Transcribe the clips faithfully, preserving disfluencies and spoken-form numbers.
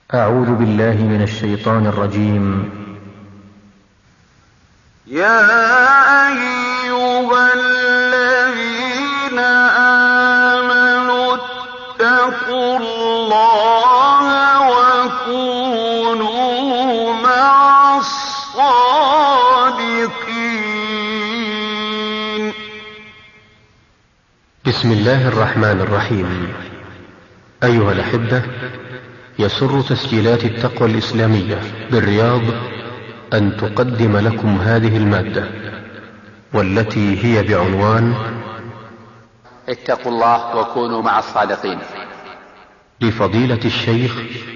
أعوذ بالله من الشيطان الرجيم. يا أيها الذين آمنوا اتقوا الله وكونوا مع الصادقين. بسم الله الرحمن الرحيم. أيها الأحبة، يسر تسجيلات التقوى الإسلامية بالرياض أن تقدم لكم هذه المادة، والتي هي بعنوان اتقوا الله وكونوا مع الصادقين، لفضيلة الشيخ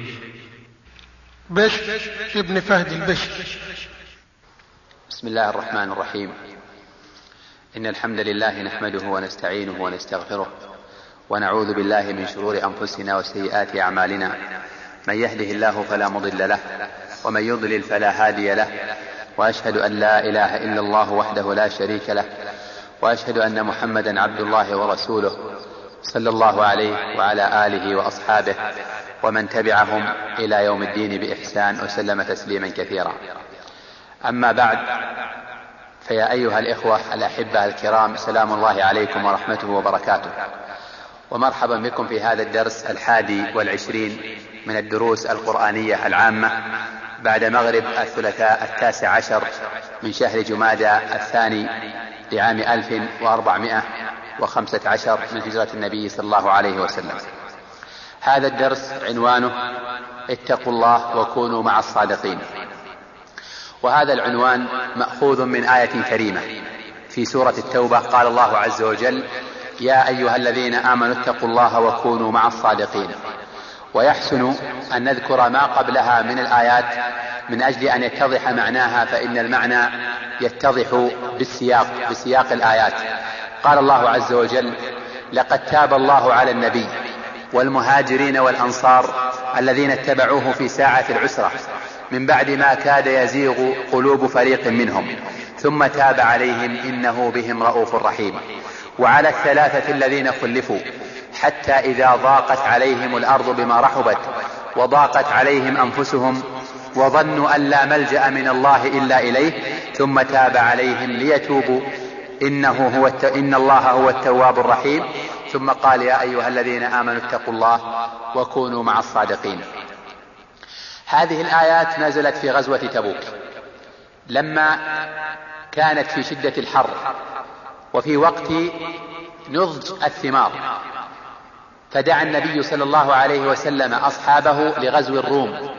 بشر ابن فهد البشر. بسم الله الرحمن الرحيم. إن الحمد لله نحمده ونستعينه ونستغفره، ونعوذ بالله من شرور أنفسنا وسيئات أعمالنا. من يهده الله فلا مضل له، ومن يضلل فلا هادي له، وأشهد أن لا إله إلا الله وحده لا شريك له، وأشهد أن محمدا عبد الله ورسوله صلى الله عليه وعلى آله وأصحابه ومن تبعهم إلى يوم الدين بإحسان وسلم تسليما كثيرا. أما بعد، فيا أيها الإخوة الأحبة الكرام، سلام الله عليكم ورحمته وبركاته، ومرحبا بكم في هذا الدرس الحادي والعشرين من الدروس القرآنية العامة بعد مغرب الثلاثاء التاسع عشر من شهر جمادى الثاني لعام ألف وأربعمائة وخمسة عشر من هجرة النبي صلى الله عليه وسلم. هذا الدرس عنوانه اتقوا الله وكونوا مع الصادقين، وهذا العنوان مأخوذ من آية كريمة في سورة التوبة. قال الله عز وجل: يا أيها الذين آمنوا اتقوا الله وكونوا مع الصادقين. ويحسن أن نذكر ما قبلها من الآيات من أجل أن يتضح معناها، فإن المعنى يتضح بالسياق بسياق الآيات. قال الله عز وجل: لقد تاب الله على النبي والمهاجرين والأنصار الذين اتبعوه في ساعة العسرة من بعد ما كاد يزيغ قلوب فريق منهم ثم تاب عليهم إنه بهم رؤوف رحيم. وعلى الثلاثة الذين خلفوا حتى إذا ضاقت عليهم الأرض بما رحبت وضاقت عليهم أنفسهم وظنوا أن لا ملجأ من الله إلا إليه ثم تاب عليهم ليتوبوا إنه هو الت... إن الله هو التواب الرحيم. ثم قال: يا أيها الذين آمنوا اتقوا الله وكونوا مع الصادقين. هذه الآيات نزلت في غزوة تبوك لما كانت في شدة الحر وفي وقت نضج الثمار، فدعا النبي صلى الله عليه وسلم أصحابه لغزو الروم،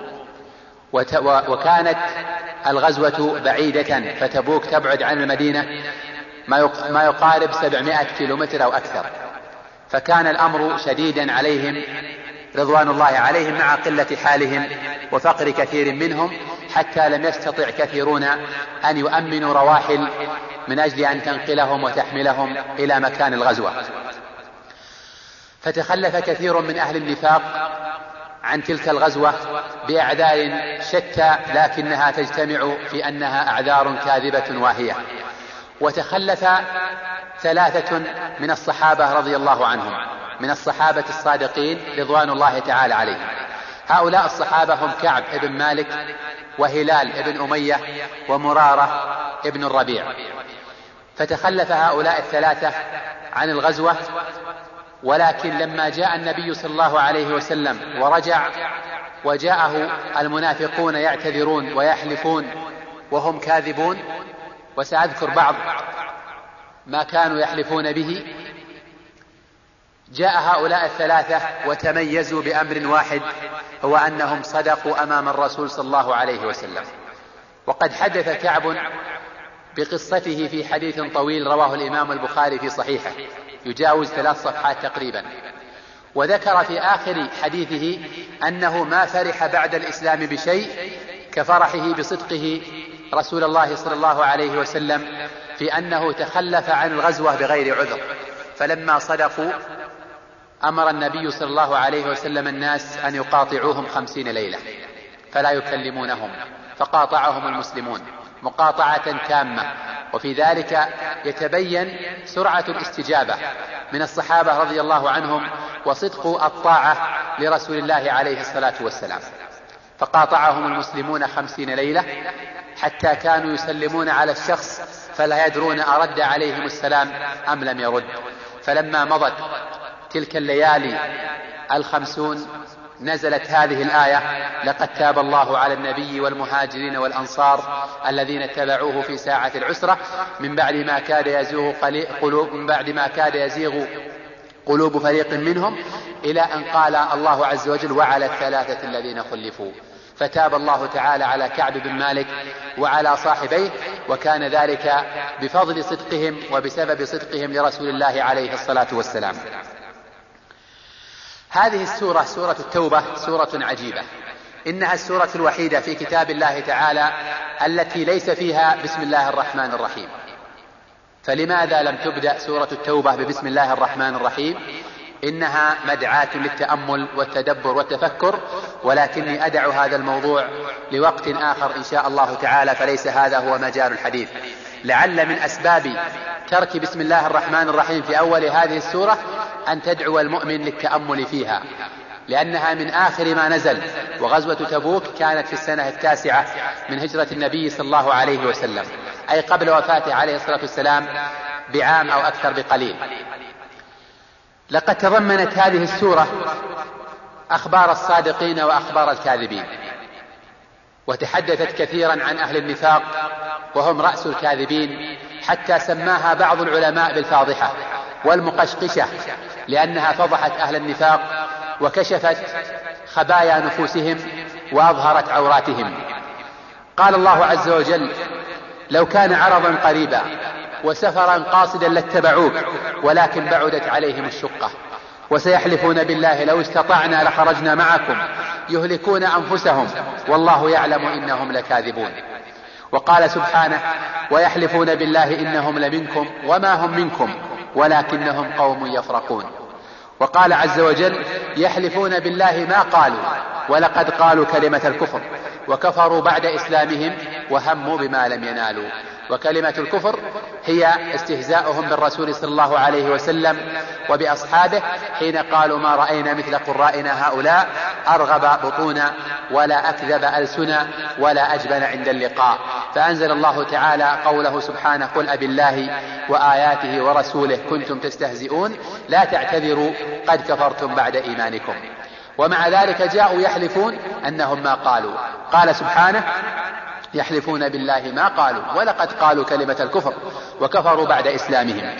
وكانت الغزوة بعيدة، فتبوك تبعد عن المدينة ما يقارب سبعمائة كيلومتر أو أكثر، فكان الأمر شديدا عليهم رضوان الله عليهم مع قلة حالهم وفقر كثير منهم، حتى لم يستطع كثيرون أن يؤمنوا رواحل من أجل أن تنقلهم وتحملهم إلى مكان الغزوة. فتخلف كثير من أهل النفاق عن تلك الغزوة بأعذار شتى، لكنها تجتمع في أنها أعذار كاذبة واهية. وتخلف ثلاثة من الصحابة رضي الله عنهم من الصحابة الصادقين رضوان الله تعالى عليهم. هؤلاء الصحابة هم كعب بن مالك وهلال بن أمية ومرارة بن الربيع. فتخلف هؤلاء الثلاثة عن الغزوة، ولكن لما جاء النبي صلى الله عليه وسلم ورجع وجاءه المنافقون يعتذرون ويحلفون وهم كاذبون، وسأذكر بعض ما كانوا يحلفون به، جاء هؤلاء الثلاثة وتميزوا بأمر واحد، هو أنهم صدقوا أمام الرسول صلى الله عليه وسلم. وقد حدث كعب بقصته في حديث طويل رواه الإمام البخاري في صحيحه يجاوز ثلاث صفحات تقريبا، وذكر في آخر حديثه أنه ما فرح بعد الإسلام بشيء كفرحه بصدقه رسول الله صلى الله عليه وسلم في أنه تخلف عن الغزوة بغير عذر. فلما صدقوا أمر النبي صلى الله عليه وسلم الناس أن يقاطعوهم خمسين ليلة فلا يكلمونهم، فقاطعهم المسلمون مقاطعة تامة. وفي ذلك يتبين سرعة الاستجابة من الصحابة رضي الله عنهم وصدق الطاعة لرسول الله عليه الصلاة والسلام. فقاطعهم المسلمون خمسين ليلة حتى كانوا يسلمون على الشخص فلا يدرون أرد عليهم السلام أم لم يرد. فلما مضت تلك الليالي الخمسون نزلت هذه الآية: لقد تاب الله على النبي والمهاجرين والأنصار الذين اتبعوه في ساعة العسرة من بعد ما كاد يزيغ قلوب من بعد ما كاد يزيغ قلوب فريق منهم، إلى أن قال الله عز وجل: وعلى الثلاثة الذين خلفوا. فتاب الله تعالى على كعب بن مالك وعلى صاحبيه، وكان ذلك بفضل صدقهم وبسبب صدقهم لرسول الله عليه الصلاة والسلام. هذه السورة سورة التوبة سورة عجيبة، إنها السورة الوحيدة في كتاب الله تعالى التي ليس فيها بسم الله الرحمن الرحيم. فلماذا لم تبدأ سورة التوبة ببسم الله الرحمن الرحيم؟ إنها مدعاة للتأمل والتدبر والتفكر، ولكني أدع هذا الموضوع لوقت آخر إن شاء الله تعالى، فليس هذا هو مجال الحديث. لعل من أسباب ترك بسم الله الرحمن الرحيم في أول هذه السورة أن تدعو المؤمن للتأمل فيها، لأنها من آخر ما نزل، وغزوة تبوك كانت في السنة التاسعة من هجرة النبي صلى الله عليه وسلم، أي قبل وفاته عليه الصلاة والسلام بعام أو أكثر بقليل. لقد تضمنت هذه السورة أخبار الصادقين وأخبار الكاذبين، وتحدثت كثيرا عن أهل النفاق وهم رأس الكاذبين، حتى سماها بعض العلماء بالفاضحة والمقشقشة، لأنها فضحت أهل النفاق وكشفت خبايا نفوسهم وأظهرت عوراتهم. قال الله عز وجل: لو كان عرضا قريبا وسفرا قاصدا لاتبعوك ولكن بعدت عليهم الشقة وسيحلفون بالله لو استطعنا لخرجنا معكم يهلكون أنفسهم والله يعلم إنهم لكاذبون. وقال سبحانه: ويحلفون بالله إنهم لمنكم وما هم منكم ولكنهم قوم يفرقون. وقال عز وجل: يحلفون بالله ما قالوا ولقد قالوا كلمة الكفر وكفروا بعد إسلامهم وهموا بما لم ينالوا. وكلمة الكفر هي استهزاؤهم بالرسول صلى الله عليه وسلم وبأصحابه حين قالوا: ما رأينا مثل قرائنا هؤلاء أرغب بطونا ولا أكذب ألسنا ولا أجبن عند اللقاء. فأنزل الله تعالى قوله سبحانه: قل أبي الله وآياته ورسوله كنتم تستهزئون لا تعتذروا قد كفرتم بعد إيمانكم. ومع ذلك جاءوا يحلفون أنهم ما قالوا. قال سبحانه: يحلفون بالله ما قالوا ولقد قالوا كلمة الكفر وكفروا بعد إسلامهم.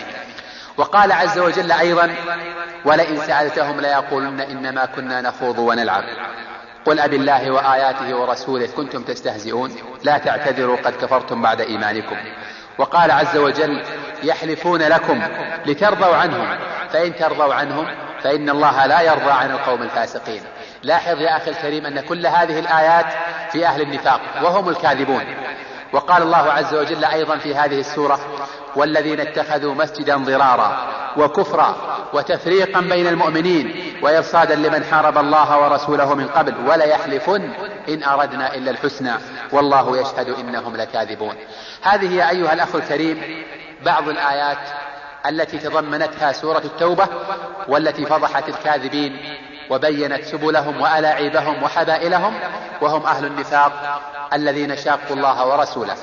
وقال عز وجل أيضا: ولئن سألتهم ليقولن إنما كنا نخوض ونلعب قل أبي الله وآياته ورسوله كنتم تستهزئون لا تعتذروا قد كفرتم بعد إيمانكم. وقال عز وجل: يحلفون لكم لترضوا عنهم فإن ترضوا عنهم فإن الله لا يرضى عن القوم الفاسقين. لاحظ يا أخي الكريم أن كل هذه الآيات في أهل النفاق وهم الكاذبون. وقال الله عز وجل أيضا في هذه السورة: والذين اتخذوا مسجدا ضرارا وكفرا وتفريقا بين المؤمنين وإرصادا لمن حارب الله ورسوله من قبل وليحلفن إن أردنا إلا الحسنى والله يشهد إنهم لكاذبون. هذه يا أيها الأخ الكريم بعض الآيات التي تضمنتها سورة التوبة، والتي فضحت الكاذبين وبينت سبلهم وألاعيبهم وحبائلهم، وهم أهل النفاق الذين شاقوا الله ورسوله.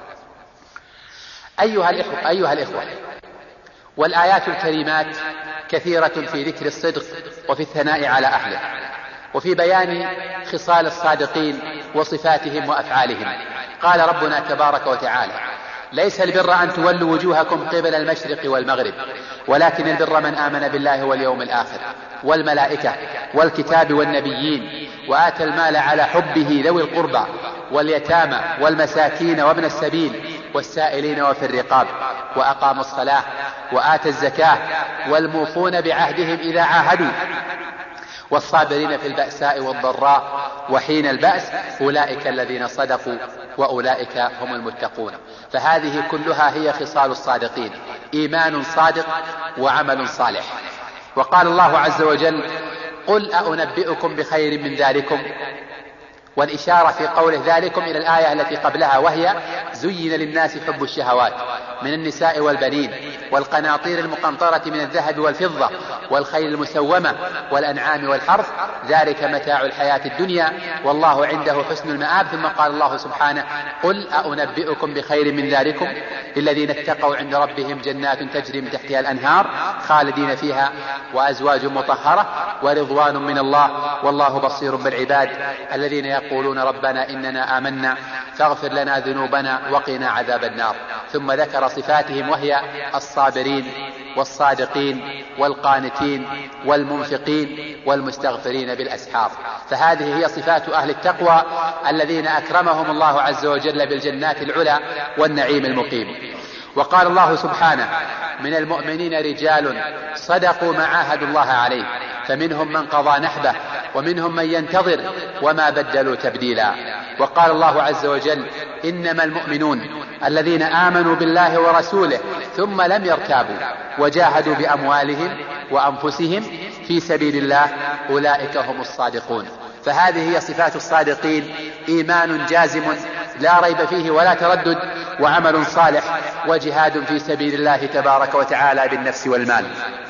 أيها الإخوة, أيها الإخوة والآيات الكريمات كثيرة في ذكر الصدق وفي الثناء على أهله وفي بيان خصال الصادقين وصفاتهم وأفعالهم. قال ربنا تبارك وتعالى: ليس البر أن تولوا وجوهكم قبل المشرق والمغرب ولكن البر من آمن بالله واليوم الآخر والملائكة والكتاب والنبيين وآتى المال على حبه ذوي القربى واليتامى والمساكين وابن السبيل والسائلين وفي الرقاب وأقاموا الصلاة وآتى الزكاة والموفون بعهدهم إذا عاهدوا والصابرين في البأساء والضراء وحين البأس أولئك الذين صدقوا وأولئك هم المتقون. فهذه كلها هي خصال الصادقين: إيمان صادق وعمل صالح. وقال الله عز وجل: قل أنبئكم بخير من ذلكم، والإشارة في قوله ذلكم إلى الآية التي قبلها، وهي: زين للناس حب الشهوات من النساء والبنين والقناطير المقنطرة من الذهب والفضة والخيل المسومة والأنعام والحرث ذلك متاع الحياة الدنيا والله عنده حسن المآب. ثم قال الله سبحانه قل أأنبئكم بخير من ذلكم للذين اتقوا عند ربهم جنات تجري من تحتها الأنهار خالدين فيها وأزواج مطهرة ورضوان من الله والله بصير بالعباد الذين يقولون ربنا إننا آمنا فاغفر لنا ذنوبنا وقنا عذاب النار. ثم ذكر صفاتهم وهي الصابرين والصادقين والقانتين والمنفقين والمستغفرين بالأسحار. فهذه هي صفات أهل التقوى الذين أكرمهم الله عز وجل بالجنات العلى والنعيم المقيم. وقال الله سبحانه من المؤمنين رجال صدقوا ما عاهدوا الله عليه فمنهم من قضى نحبه ومنهم من ينتظر وما بدلوا تبديلا. وقال الله عز وجل إنما المؤمنون الذين آمنوا بالله ورسوله ثم لم يرتابوا وجاهدوا بأموالهم وأنفسهم في سبيل الله أولئك هم الصادقون. فهذه هي صفات الصادقين: إيمان جازم لا ريب فيه ولا تردد، وعمل صالح، وجهاد في سبيل الله تبارك وتعالى بالنفس والمال.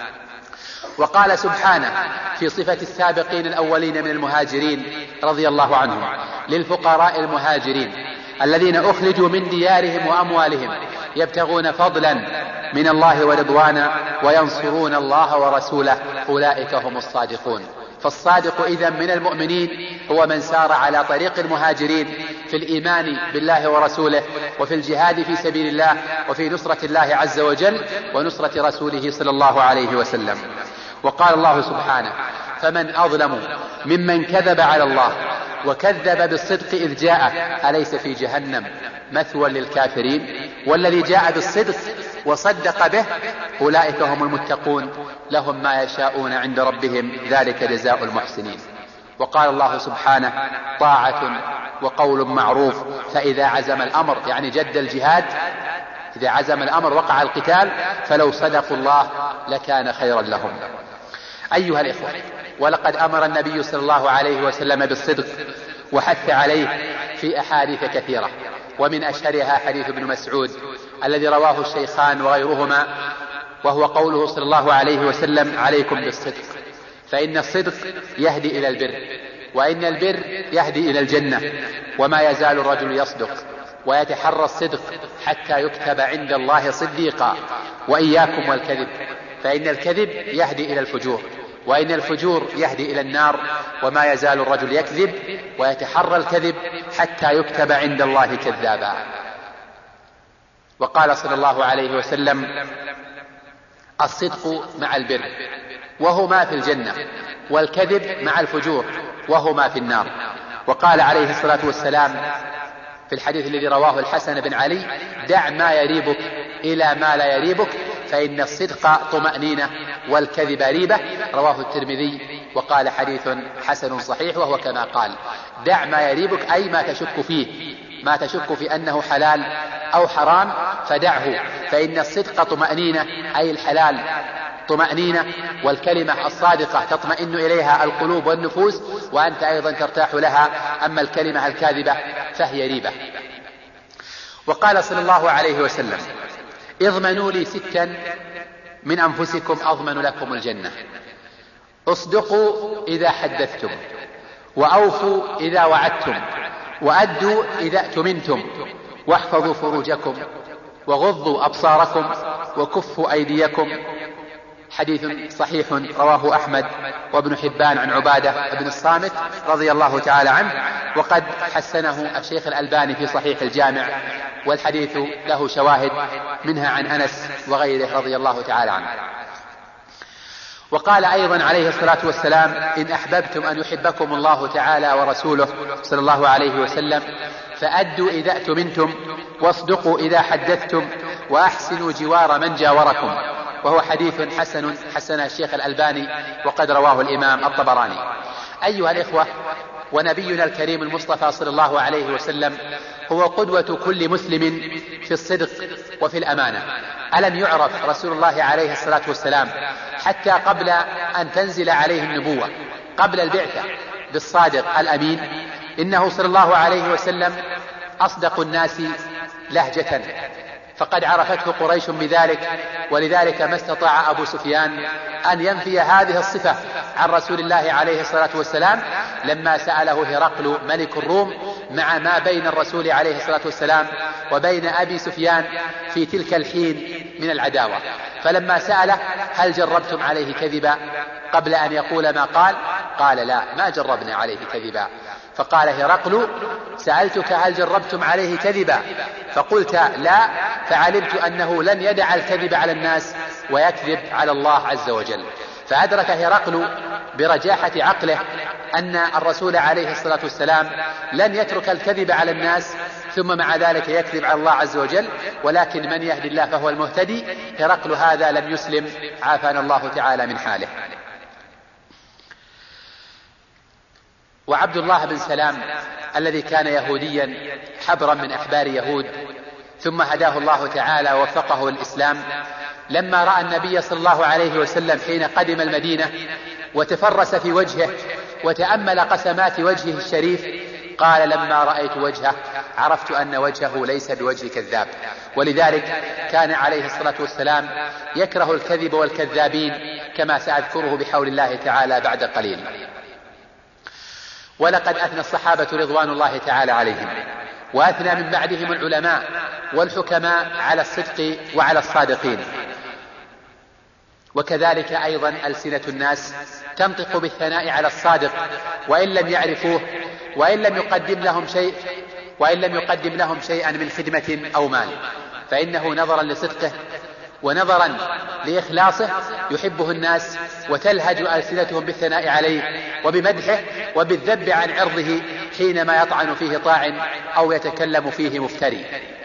وقال سبحانه في صفة السابقين الأولين من المهاجرين رضي الله عنهم للفقراء المهاجرين الذين أخرجوا من ديارهم وأموالهم يبتغون فضلا من الله ورضوانا وينصرون الله ورسوله أولئك هم الصادقون. فالصادق إذن من المؤمنين هو من سار على طريق المهاجرين في الإيمان بالله ورسوله وفي الجهاد في سبيل الله وفي نصرة الله عز وجل ونصرة رسوله صلى الله عليه وسلم. وقال الله سبحانه فمن أظلم ممن كذب على الله وكذب بالصدق إذ جاءه أليس في جهنم مثوى للكافرين. والذي جاء بالصدق وصدق به أولئك هم المتقون لهم ما يشاءون عند ربهم ذلك جزاء المحسنين. وقال الله سبحانه طاعة وقول معروف فإذا عزم الأمر يعني جد الجهاد إذا عزم الأمر وقع القتال فلو صدقوا الله لكان خيرا لهم. أيها الإخوة، ولقد أمر النبي صلى الله عليه وسلم بالصدق وحث عليه في أحاديث كثيرة، ومن أشهرها حديث ابن مسعود الذي رواه الشيخان وغيرهما، وهو قوله صلى الله عليه وسلم عليكم بالصدق فإن الصدق يهدي إلى البر وإن البر يهدي إلى الجنة وما يزال الرجل يصدق ويتحرى الصدق حتى يكتب عند الله صديقا وإياكم والكذب فإن الكذب يهدي إلى الفجور وإن الفجور يهدي إلى النار وما يزال الرجل يكذب ويتحرى الكذب حتى يكتب عند الله كذابا. وقال صلى الله عليه وسلم الصدق مع البر وهما في الجنة والكذب مع الفجور وهما في النار. وقال عليه الصلاة والسلام في الحديث الذي رواه الحسن بن علي دع ما يريبك إلى ما لا يريبك فإن الصدق طمأنينة والكذب ريبة، رواه الترمذي وقال حديث حسن صحيح. وهو كما قال دع ما يريبك أي ما تشك فيه ما تشك في أنه حلال أو حرام فدعه فإن الصدق طمأنينة أي الحلال طمأنينة والكلمة الصادقة تطمئن إليها القلوب والنفوس وأنت أيضا ترتاح لها، أما الكلمة الكاذبة فهي ريبة. وقال صلى الله عليه وسلم اضمنوا لي ستا من أنفسكم أضمن لكم الجنة: اصدقوا إذا حدثتم وأوفوا إذا وعدتم وأدوا إذا اؤتمنتم واحفظوا فروجكم وغضوا أبصاركم وكفوا أيديكم. حديث صحيح رواه أحمد وابن حبان عن عبادة بن الصامت رضي الله تعالى عنه، وقد حسنه الشيخ الألباني في صحيح الجامع، والحديث له شواهد منها عن أنس وغيره رضي الله تعالى عنه. وقال أيضا عليه الصلاة والسلام إن أحببتم أن يحبكم الله تعالى ورسوله صلى الله عليه وسلم فأدوا إذا اؤتمنتم واصدقوا إذا حدثتم وأحسنوا جوار من جاوركم. وهو حديث حسن حسن الشيخ الألباني وقد رواه الإمام الطبراني. أيها الإخوة، ونبينا الكريم المصطفى صلى الله عليه وسلم هو قدوة كل مسلم في الصدق وفي الأمانة. ألم يعرف رسول الله عليه الصلاة والسلام حتى قبل أن تنزل عليه النبوة قبل البعثة بالصادق الأمين؟ إنه صلى الله عليه وسلم أصدق الناس لهجة، فقد عرفته قريش بذلك، ولذلك ما استطاع أبو سفيان أن ينفي هذه الصفة عن رسول الله عليه الصلاة والسلام لما سأله هرقل ملك الروم مع ما بين الرسول عليه الصلاة والسلام وبين أبي سفيان في تلك الحين من العداوة. فلما سأله هل جربتم عليه كذبا قبل أن يقول ما قال، قال لا، ما جربنا عليه كذبا. فقال هرقل سألتك هل جربتم عليه كذبا فقلت لا، فعلمت أنه لن يدع الكذب على الناس ويكذب على الله عز وجل. فأدرك هرقل برجاحة عقله أن الرسول عليه الصلاة والسلام لن يترك الكذب على الناس ثم مع ذلك يكذب على الله عز وجل، ولكن من يهدي الله فهو المهتدي. هرقل هذا لم يسلم، عافانا الله تعالى من حاله. وعبد الله بن سلام الذي كان يهوديا حبرا من أحبار يهود ثم هداه الله تعالى ووفقه الإسلام، لما رأى النبي صلى الله عليه وسلم حين قدم المدينة وتفرس في وجهه وتأمل قسمات وجهه الشريف، قال لما رأيت وجهه عرفت أن وجهه ليس بوجه كذاب. ولذلك كان عليه الصلاة والسلام يكره الكذب والكذابين كما سأذكره بحول الله تعالى بعد قليل. ولقد أثنى الصحابة رضوان الله تعالى عليهم وأثنى من بعدهم العلماء والحكماء على الصدق وعلى الصادقين، وكذلك أيضا ألسنة الناس تنطق بالثناء على الصادق وإن لم يعرفوه وإن لم يقدم لهم شيء وإن لم يقدم لهم شيئا من خدمة أو مال، فإنه نظرا لصدقه ونظرا لإخلاصه يحبه الناس وتلهج ألسنتهم بالثناء عليه وبمدحه وبالذب عن عرضه حينما يطعن فيه طاعن أو يتكلم فيه مفتري.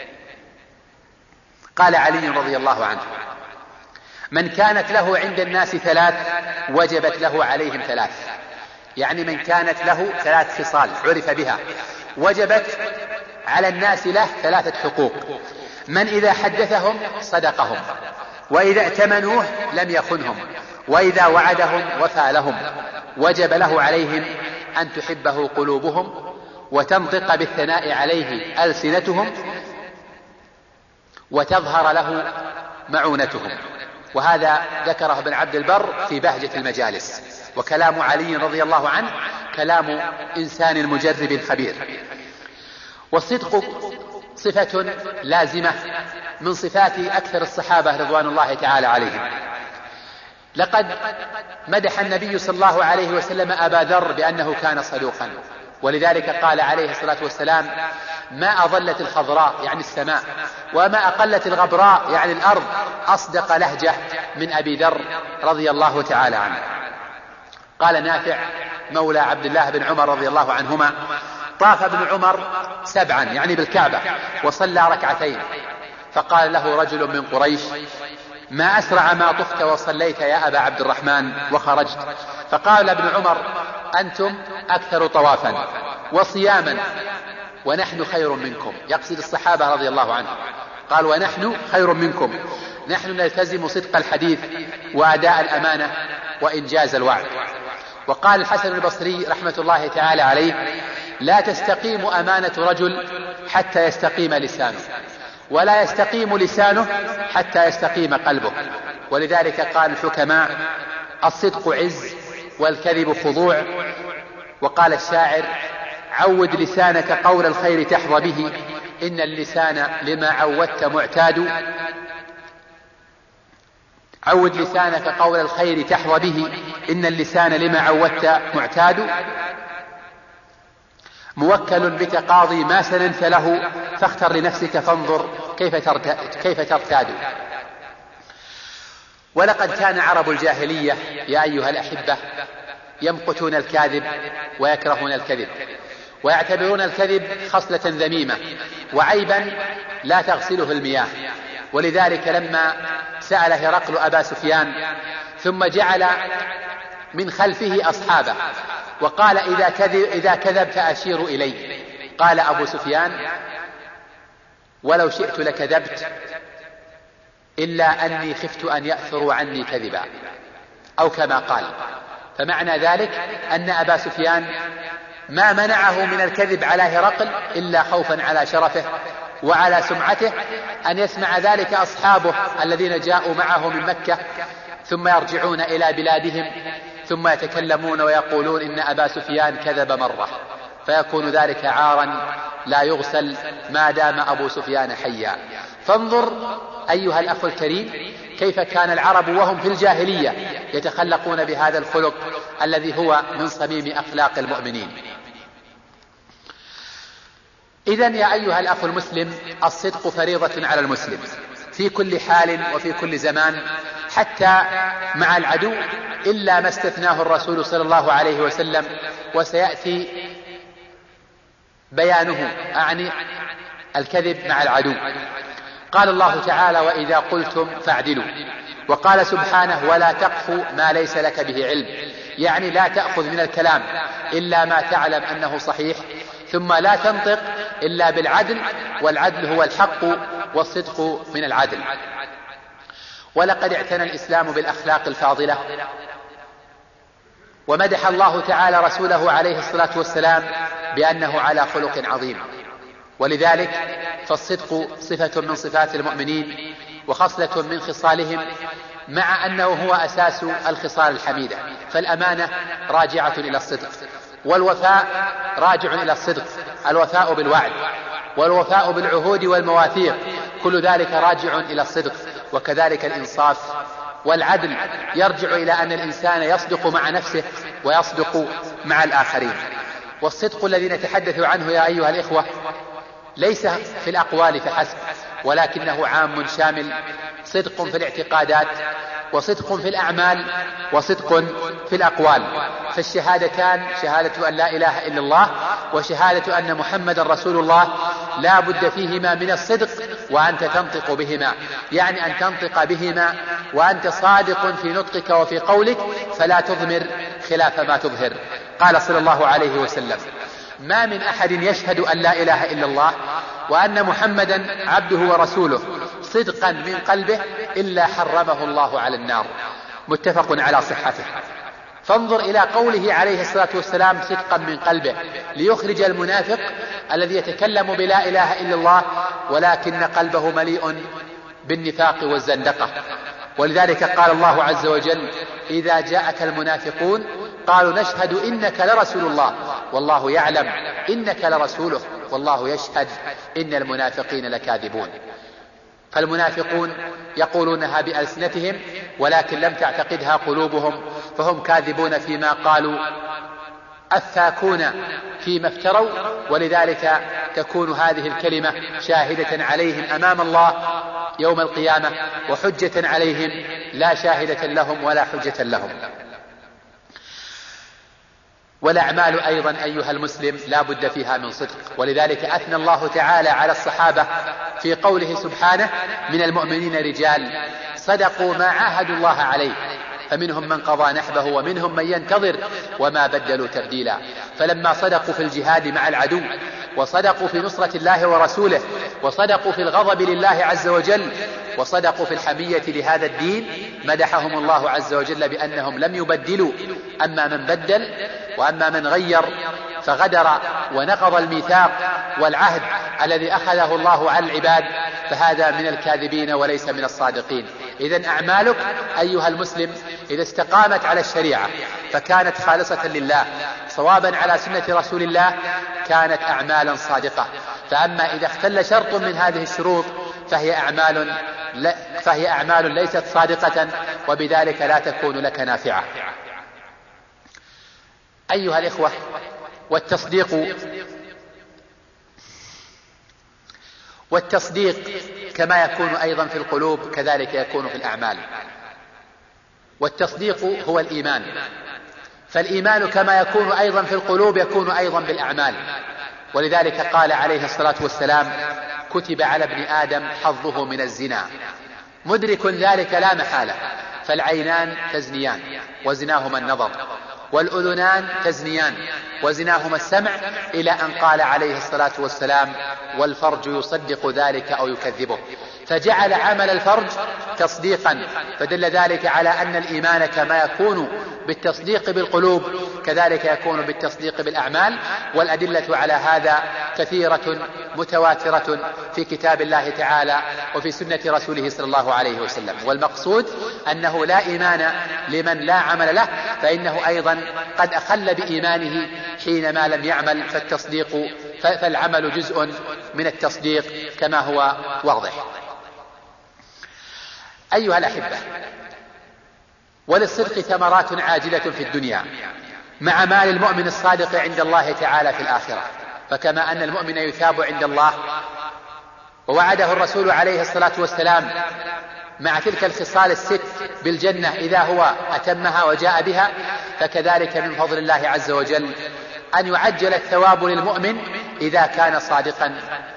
قال علي رضي الله عنه من كانت له عند الناس ثلاث وجبت له عليهم ثلاث، يعني من كانت له ثلاث خصال عرف بها وجبت على الناس له ثلاثة حقوق: من إذا حدثهم صدقهم، وإذا ائتمنوه لم يخنهم، وإذا وعدهم وفى لهم. وجب له عليهم أن تحبه قلوبهم وتنطق بالثناء عليه ألسنتهم وتظهر له معونتهم. وهذا ذكره ابن عبد البر في بهجة المجالس. وكلام علي رضي الله عنه كلام إنسان مجرب خبير. والصدق صفة لازمة من صفات أكثر الصحابة رضوان الله تعالى عليهم. لقد مدح النبي صلى الله عليه وسلم أبا ذر بأنه كان صدوقا، ولذلك قال عليه الصلاة والسلام ما أظلت الخضراء يعني السماء وما أقلت الغبراء يعني الأرض أصدق لهجة من أبي ذر رضي الله تعالى عنه. قال نافع مولى عبد الله بن عمر رضي الله عنهما طاف ابن عمر سبعا يعني بالكعبة وصلى ركعتين، فقال له رجل من قريش ما أسرع ما طفت وصليت يا أبا عبد الرحمن وخرجت. فقال ابن عمر أنتم أكثر طوافا وصياما ونحن خير منكم، يقصد الصحابة رضي الله عنهم. قال ونحن خير منكم، نحن نلتزم صدق الحديث وأداء الأمانة وإنجاز الوعد. وقال الحسن البصري رحمة الله تعالى عليه لا تستقيم أمانة رجل حتى يستقيم لسانه، ولا يستقيم لسانه حتى يستقيم قلبه. ولذلك قال الحكماء الصدق عز والكذب خضوع. وقال الشاعر عود لسانك قول الخير تحظى به، إن اللسان لما عودت معتاد. عود لسانك قول الخير تحظى به، إن اللسان لما عودت معتاد. موكل بك قاضي ما سننت له، فاختر لنفسك فانظر كيف ترتاد. ولقد كان عرب الجاهلية يا أيها الأحبة يمقتون الكاذب ويكرهون الكذب، ويعتبرون الكذب خصلة ذميمة وعيبا لا تغسله المياه. ولذلك لما سأل هرقل أبا سفيان ثم جعل من خلفه أصحابه وقال إذا كذب, إذا كذب فأشيروا إلي، قال أبو سفيان ولو شئت لكذبت إلا أني خفت أن يأثروا عني كذبا، أو كما قال. فمعنى ذلك أن أبا سفيان ما منعه من الكذب على هرقل إلا خوفا على شرفه وعلى سمعته أن يسمع ذلك أصحابه الذين جاءوا معه من مكة ثم يرجعون إلى بلادهم ثم يتكلمون ويقولون إن أبا سفيان كذب مرة، فيكون ذلك عارا لا يغسل ما دام أبو سفيان حيا. فانظر أيها الأخ الكريم كيف كان العرب وهم في الجاهلية يتخلقون بهذا الخلق الذي هو من صميم أخلاق المؤمنين. إذن يا أيها الأخ المسلم، الصدق فريضة على المسلم في كل حال وفي كل زمان، حتى مع العدو، إلا ما استثناه الرسول صلى الله عليه وسلم، وسيأتي بيانه، أعني الكذب مع العدو. قال الله تعالى: وإذا قلتم فاعدلوا. وقال سبحانه: ولا تقف ما ليس لك به علم، يعني لا تأخذ من الكلام إلا ما تعلم أنه صحيح، ثم لا تنطق إلا بالعدل، والعدل هو الحق والصدق من العدل. ولقد اعتنى الإسلام بالأخلاق الفاضلة، ومدح الله تعالى رسوله عليه الصلاة والسلام بأنه على خلق عظيم. ولذلك فالصدق صفة من صفات المؤمنين وخصلة من خصالهم، مع أنه هو أساس الخصال الحميدة. فالأمانة راجعة إلى الصدق، والوفاء راجع إلى الصدق، الوفاء بالوعد والوفاء بالعهود والمواثيق، كل ذلك راجع إلى الصدق. وكذلك الإنصاف والعدل يرجع إلى أن الإنسان يصدق مع نفسه ويصدق مع الآخرين. والصدق الذي نتحدث عنه يا أيها الإخوة ليس في الأقوال فحسب، ولكنه عام شامل، صدق في الاعتقادات، وصدق في الأعمال، وصدق في الأقوال. فالشهادتان، شهادة أن لا إله إلا الله وشهادة أن محمد رسول الله، لا بد فيهما من الصدق، وأنت تنطق بهما، يعني أن تنطق بهما وأنت صادق في نطقك وفي قولك، فلا تضمر خلاف ما تظهر. قال صلى الله عليه وسلم: ما من أحد يشهد أن لا إله إلا الله وأن محمدا عبده ورسوله صدقا من قلبه إلا حرمه الله على النار. متفق على صحته. فانظر إلى قوله عليه الصلاة والسلام صدقا من قلبه، ليخرج المنافق الذي يتكلم بلا إله إلا الله ولكن قلبه مليء بالنفاق والزندقة. ولذلك قال الله عز وجل: إذا جاءك المنافقون قالوا نشهد إنك لرسول الله والله يعلم إنك لرسوله والله يشهد إن المنافقين لكاذبون. فالمنافقون يقولونها بألسنتهم ولكن لم تعتقدها قلوبهم، فهم كاذبون فيما قالوا، أفاكون فيما افتروا. ولذلك تكون هذه الكلمة شاهدة عليهم أمام الله يوم القيامة، وحجة عليهم لا شاهدة لهم ولا حجة لهم. والأعمال أيضا أيها المسلم لا بد فيها من صدق. ولذلك أثنى الله تعالى على الصحابة في قوله سبحانه: من المؤمنين رجال صدقوا ما عاهدوا الله عليه فمنهم من قضى نحبه ومنهم من ينتظر وما بدلوا تبديلا. فلما صدقوا في الجهاد مع العدو، وصدقوا في نصرة الله ورسوله، وصدقوا في الغضب لله عز وجل، وصدقوا في الحمية لهذا الدين، مدحهم الله عز وجل بأنهم لم يبدلوا. أما من بدل وأما من غير فغدر ونقض الميثاق والعهد الذي أخذه الله على العباد، فهذا من الكاذبين وليس من الصادقين. إذن أعمالك أيها المسلم إذا استقامت على الشريعة فكانت خالصة لله صوابا على سنة رسول الله، كانت أعمالا صادقة. فأما إذا اختل شرط من هذه الشروط فهي أعمال, فهي أعمال ليست صادقة، وبذلك لا تكون لك نافعة. أيها الإخوة، والتصديق والتصديق كما يكون أيضا في القلوب كذلك يكون في الأعمال. والتصديق هو الإيمان، فالإيمان كما يكون أيضا في القلوب يكون أيضا بالأعمال. ولذلك قال عليه الصلاة والسلام: كتب على ابن آدم حظه من الزنا، مدرك ذلك لا محالة. فالعينان تزنيان وزناهما النظر، والأذنان تزنيان وزناهما السمع، إلى أن قال عليه الصلاة والسلام: والفرج يصدق ذلك أو يكذبه. فجعل عمل الفرج تصديقا، فدل ذلك على أن الإيمان كما يكون بالتصديق بالقلوب كذلك يكون بالتصديق بالأعمال، والأدلة على هذا كثيرة متواترة في كتاب الله تعالى وفي سنة رسوله صلى الله عليه وسلم. والمقصود أنه لا إيمان لمن لا عمل له، فإنه أيضا قد أخل بإيمانه حينما لم يعمل، فالتصديق فالعمل جزء من التصديق كما هو واضح. أيها الأحبة، وللصدق ثمرات عاجلة في الدنيا مع مال المؤمن الصادق عند الله تعالى في الآخرة. فكما أن المؤمن يثاب عند الله ووعده الرسول عليه الصلاة والسلام مع تلك الخصال الست بالجنة إذا هو أتمها وجاء بها، فكذلك من فضل الله عز وجل أن يعجل الثواب للمؤمن إذا كان صادقا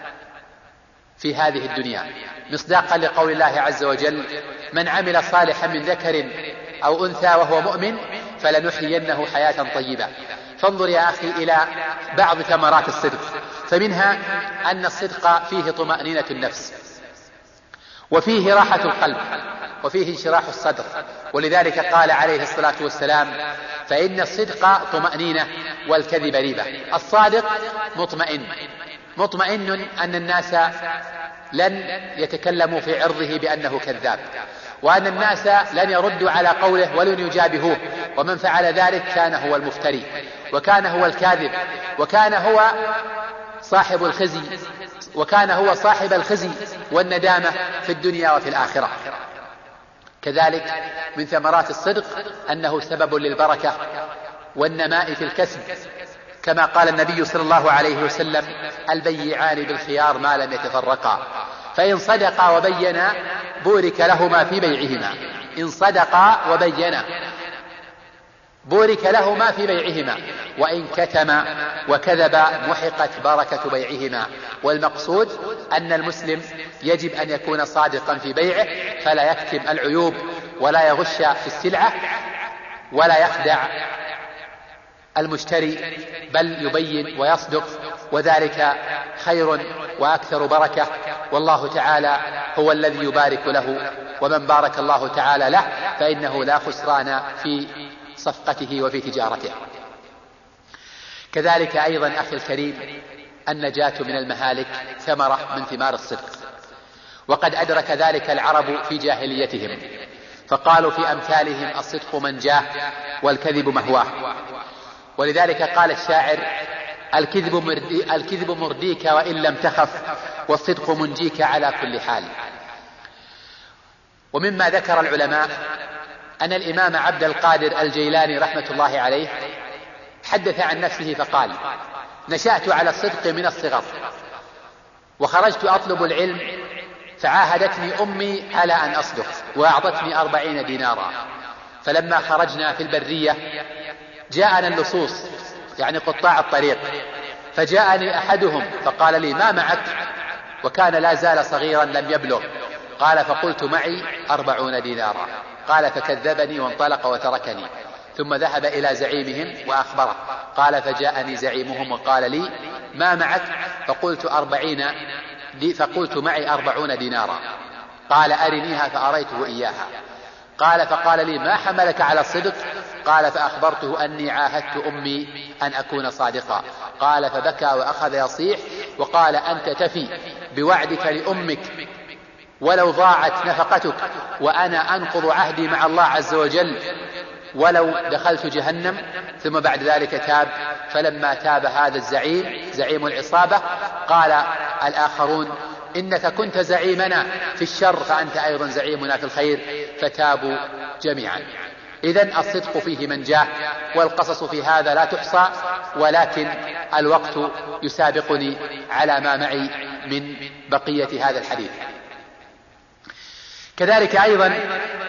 في هذه الدنيا، مصداقا لقول الله عز وجل: من عمل صالحا من ذكر أو أنثى وهو مؤمن فلنحيينه حياة طيبة. فانظر يا أخي إلى بعض ثمرات الصدق، فمنها أن الصدق فيه طمأنينة النفس، وفيه راحة القلب، وفيه انشراح الصدر. ولذلك قال عليه الصلاة والسلام: فإن الصدق طمأنينة والكذب ريبة. الصادق مطمئن، مطمئن أن الناس لن يتكلموا في عرضه بأنه كذاب، وأن الناس لن يردوا على قوله ولن يجابهوه، ومن فعل ذلك كان هو المفتري، وكان هو الكاذب، وكان هو صاحب الخزي، وكان هو صاحب الخزي والندامة في الدنيا وفي الآخرة. كذلك من ثمرات الصدق أنه سبب للبركة والنماء في الكسب، كما قال النبي صلى الله عليه وسلم: البيعان بالخيار ما لم يتفرقا، فإن صدقا وبينا بورك لهما في بيعهما. إن صدقا وبينا بورك لهما في بيعهما، وإن كتما وكذب محقت بركة بيعهما. والمقصود أن المسلم يجب أن يكون صادقا في بيعه، فلا يكتم العيوب ولا يغش في السلعة ولا يخدع المشتري، بل يبين ويصدق، وذلك خير وأكثر بركة. والله تعالى هو الذي يبارك له، ومن بارك الله تعالى له فإنه لا خسران في صفقته وفي تجارته. كذلك أيضا أخي الكريم النجاة من المهالك ثمرة من ثمار الصدق، وقد أدرك ذلك العرب في جاهليتهم، فقالوا في أمثالهم: الصدق منجاه والكذب مهواه. ولذلك قال الشاعر: الكذب, مردي الكذب مرديك وإن لم تخف، والصدق منجيك على كل حال. ومما ذكر العلماء أن الإمام عبد القادر الجيلاني رحمة الله عليه حدث عن نفسه فقال: نشأت على الصدق من الصغر، وخرجت أطلب العلم، فعاهدتني أمي على أن أصدق، وأعطتني أربعين دينارا. فلما خرجنا في البرية جاءنا اللصوص، يعني قطاع الطريق، فجاءني أحدهم فقال لي: ما معك؟ وكان لا زال صغيرا لم يبلغ. قال: فقلت: معي أربعون دينارا. قال: فكذبني وانطلق وتركني، ثم ذهب إلى زعيمهم وأخبره. قال: فجاءني زعيمهم وقال لي: ما معك؟ فقلت: أربعين فقلت: معي أربعون دينارا. قال: أرنيها، فأريته إياها. قال: فقال لي: ما حملك على الصدق؟ قال: فأخبرته أني عاهدت أمي أن أكون صادقا. قال: فبكى وأخذ يصيح وقال: أنت تفي بوعدك لأمك ولو ضاعت نفقتك، وأنا أنقض عهدي مع الله عز وجل ولو دخلت جهنم. ثم بعد ذلك تاب. فلما تاب هذا الزعيم زعيم العصابة قال الآخرون: إنك كنت زعيمنا في الشر، فأنت أيضا زعيمنا في الخير، فتابوا جميعا. إذن الصدق فيه منجاه، والقصص في هذا لا تحصى، ولكن الوقت يسابقني على ما معي من بقية هذا الحديث. كذلك أيضا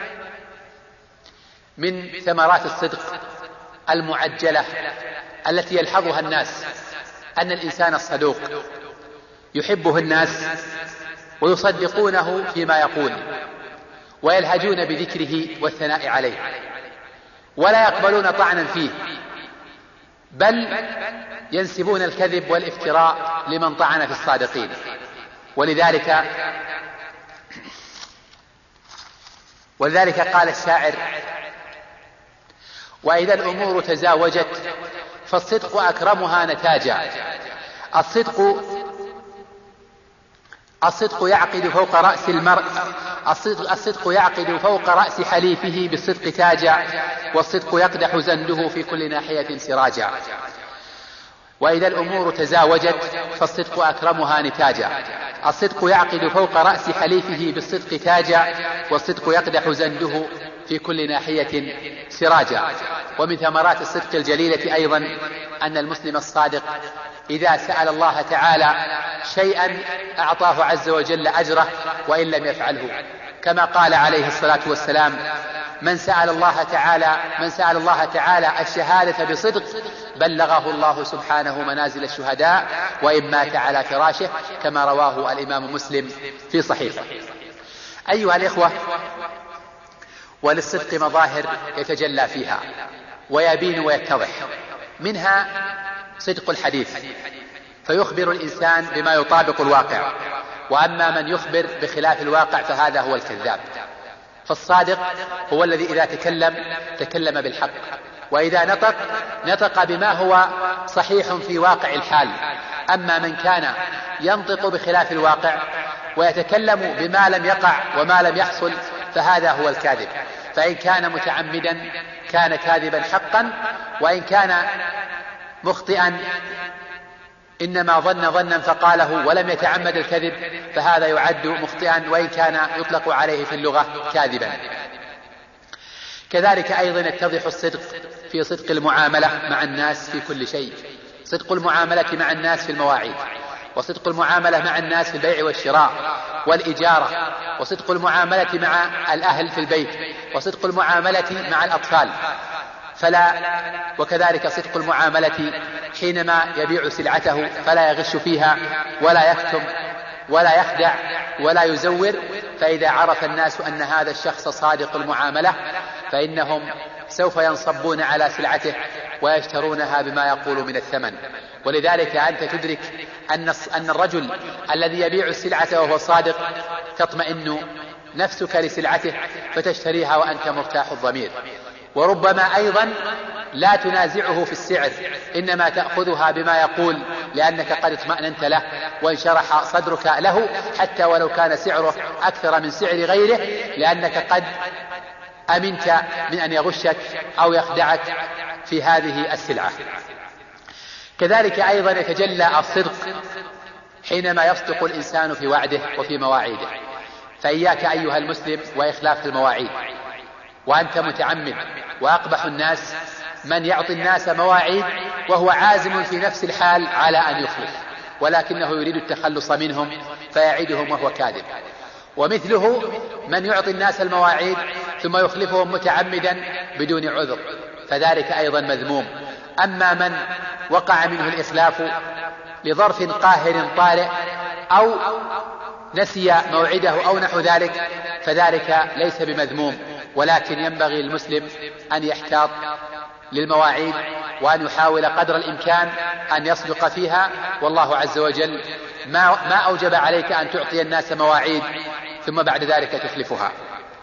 من ثمرات الصدق المعجلة التي يلحظها الناس أن الإنسان الصدوق يحبه الناس ويصدقونه فيما يقول، ويلهجون بذكره والثناء عليه، ولا يقبلون طعنا فيه، بل ينسبون الكذب والافتراء لمن طعن في الصادقين. ولذلك ولذلك قال الشاعر: وإذا الأمور تزاوجت فالصدق أكرمها نتاجا. الصدق الصدق يعقد فوق رأس المرء الصدق, الصدق يعقد فوق رأس حليفه بالصدق تاجا، والصدق يقدح زنده في كل ناحية سراجا. وإذا الأمور تزاوجت فالصدق أكرمها نتاجا. الصدق يعقد فوق رأس حليفه بالصدق تاجا، والصدق يقدح زنده في كل ناحية سراجا. ومن ثمرات الصدق الجليلة أيضا أن المسلم الصادق إذا سأل الله تعالى شيئا أعطاه عز وجل أجره وإن لم يفعله، كما قال عليه الصلاة والسلام: من سأل الله تعالى من سأل الله تعالى الشهادة بصدق بلغه الله سبحانه منازل الشهداء وإن مات على فراشه، كما رواه الإمام مسلم في صحيحه. أيها الإخوة، وللصدق مظاهر يتجلى فيها ويبين ويتضح، منها صدق الحديث فيخبر الإنسان بما يطابق الواقع، وأما من يخبر بخلاف الواقع فهذا هو الكذاب. فالصادق هو الذي إذا تكلم تكلم بالحق، وإذا نطق نطق بما هو صحيح في واقع الحال. أما من كان ينطق بخلاف الواقع ويتكلم بما لم يقع وما لم يحصل فهذا هو الكاذب. فإن كان متعمدا كان كاذبا حقا، وإن كان مخطئا إنما ظن ظنا فقاله ولم يتعمد الكذب فهذا يعد مخطئا، وإن كان يطلق عليه في اللغة كاذبا. كذلك أيضا يتضح الصدق في صدق المعاملة مع الناس في كل شيء. صدق المعاملة مع الناس في المواعيد، وصدق المعاملة مع الناس في البيع والشراء والإجارة، وصدق المعاملة مع الأهل في البيت، وصدق المعاملة مع الأطفال. فلا وكذلك صدق المعاملة حينما يبيع سلعته فلا يغش فيها ولا يكتم ولا يخدع ولا يزور. فإذا عرف الناس أن هذا الشخص صادق المعاملة فإنهم سوف ينصبون على سلعته ويشترونها بما يقول من الثمن. ولذلك أنت تدرك أن أن الرجل الذي يبيع السلعة وهو صادق تطمئن نفسك لسلعته فتشتريها وأنت مرتاح الضمير. وربما أيضا لا تنازعه في السعر، إنما تأخذها بما يقول لأنك قد اطمأننت له وانشرح صدرك له، حتى ولو كان سعره أكثر من سعر غيره، لأنك قد أمنت من أن يغشك أو يخدعك في هذه السلعة. كذلك أيضا يتجلى الصدق حينما يصدق الإنسان في وعده وفي مواعيده. فإياك أيها المسلم وإخلاف المواعيد وأنت متعمد. وأقبح الناس من يعطي الناس مواعيد وهو عازم في نفس الحال على أن يخلف، ولكنه يريد التخلص منهم فيعدهم وهو كاذب. ومثله من يعطي الناس المواعيد ثم يخلفهم متعمدا بدون عذر، فذلك أيضا مذموم. أما من وقع منه الإخلاف لظرف قاهر طارئ أو نسي موعده أو نحو ذلك فذلك ليس بمذموم، ولكن ينبغي للمسلم أن يحتاط للمواعيد وأن يحاول قدر الإمكان أن يصدق فيها. والله عز وجل ما, ما أوجب عليك أن تعطي الناس مواعيد ثم بعد ذلك تخلفها.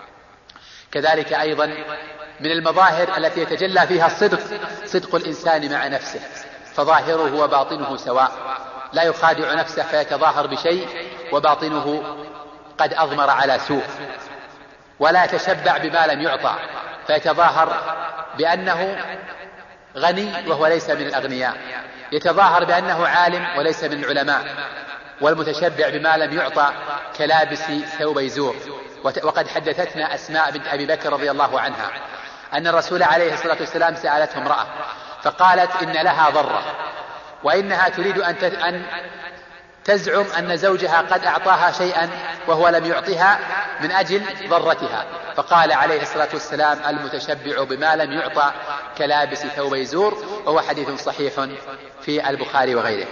كذلك أيضا من المظاهر التي يتجلى فيها الصدق صدق الإنسان مع نفسه، فظاهره وباطنه سواء، لا يخادع نفسه فيتظاهر بشيء وباطنه قد أضمر على سوء، ولا يتشبع بما لم يعطى فيتظاهر بأنه غني وهو ليس من الأغنياء، يتظاهر بأنه عالم وليس من العلماء. والمتشبع بما لم يعطى كلابس ثوب زور. وقد حدثتنا أسماء بنت أبي بكر رضي الله عنها أن الرسول عليه الصلاة والسلام سألته امرأة فقالت إن لها ضرة وإنها تريد أن تزعم أن زوجها قد أعطاها شيئا وهو لم يعطها من أجل ضرتها، فقال عليه الصلاة والسلام المتشبع بما لم يعطى كلابس ثوب زور، وهو حديث صحيح في البخاري وغيره.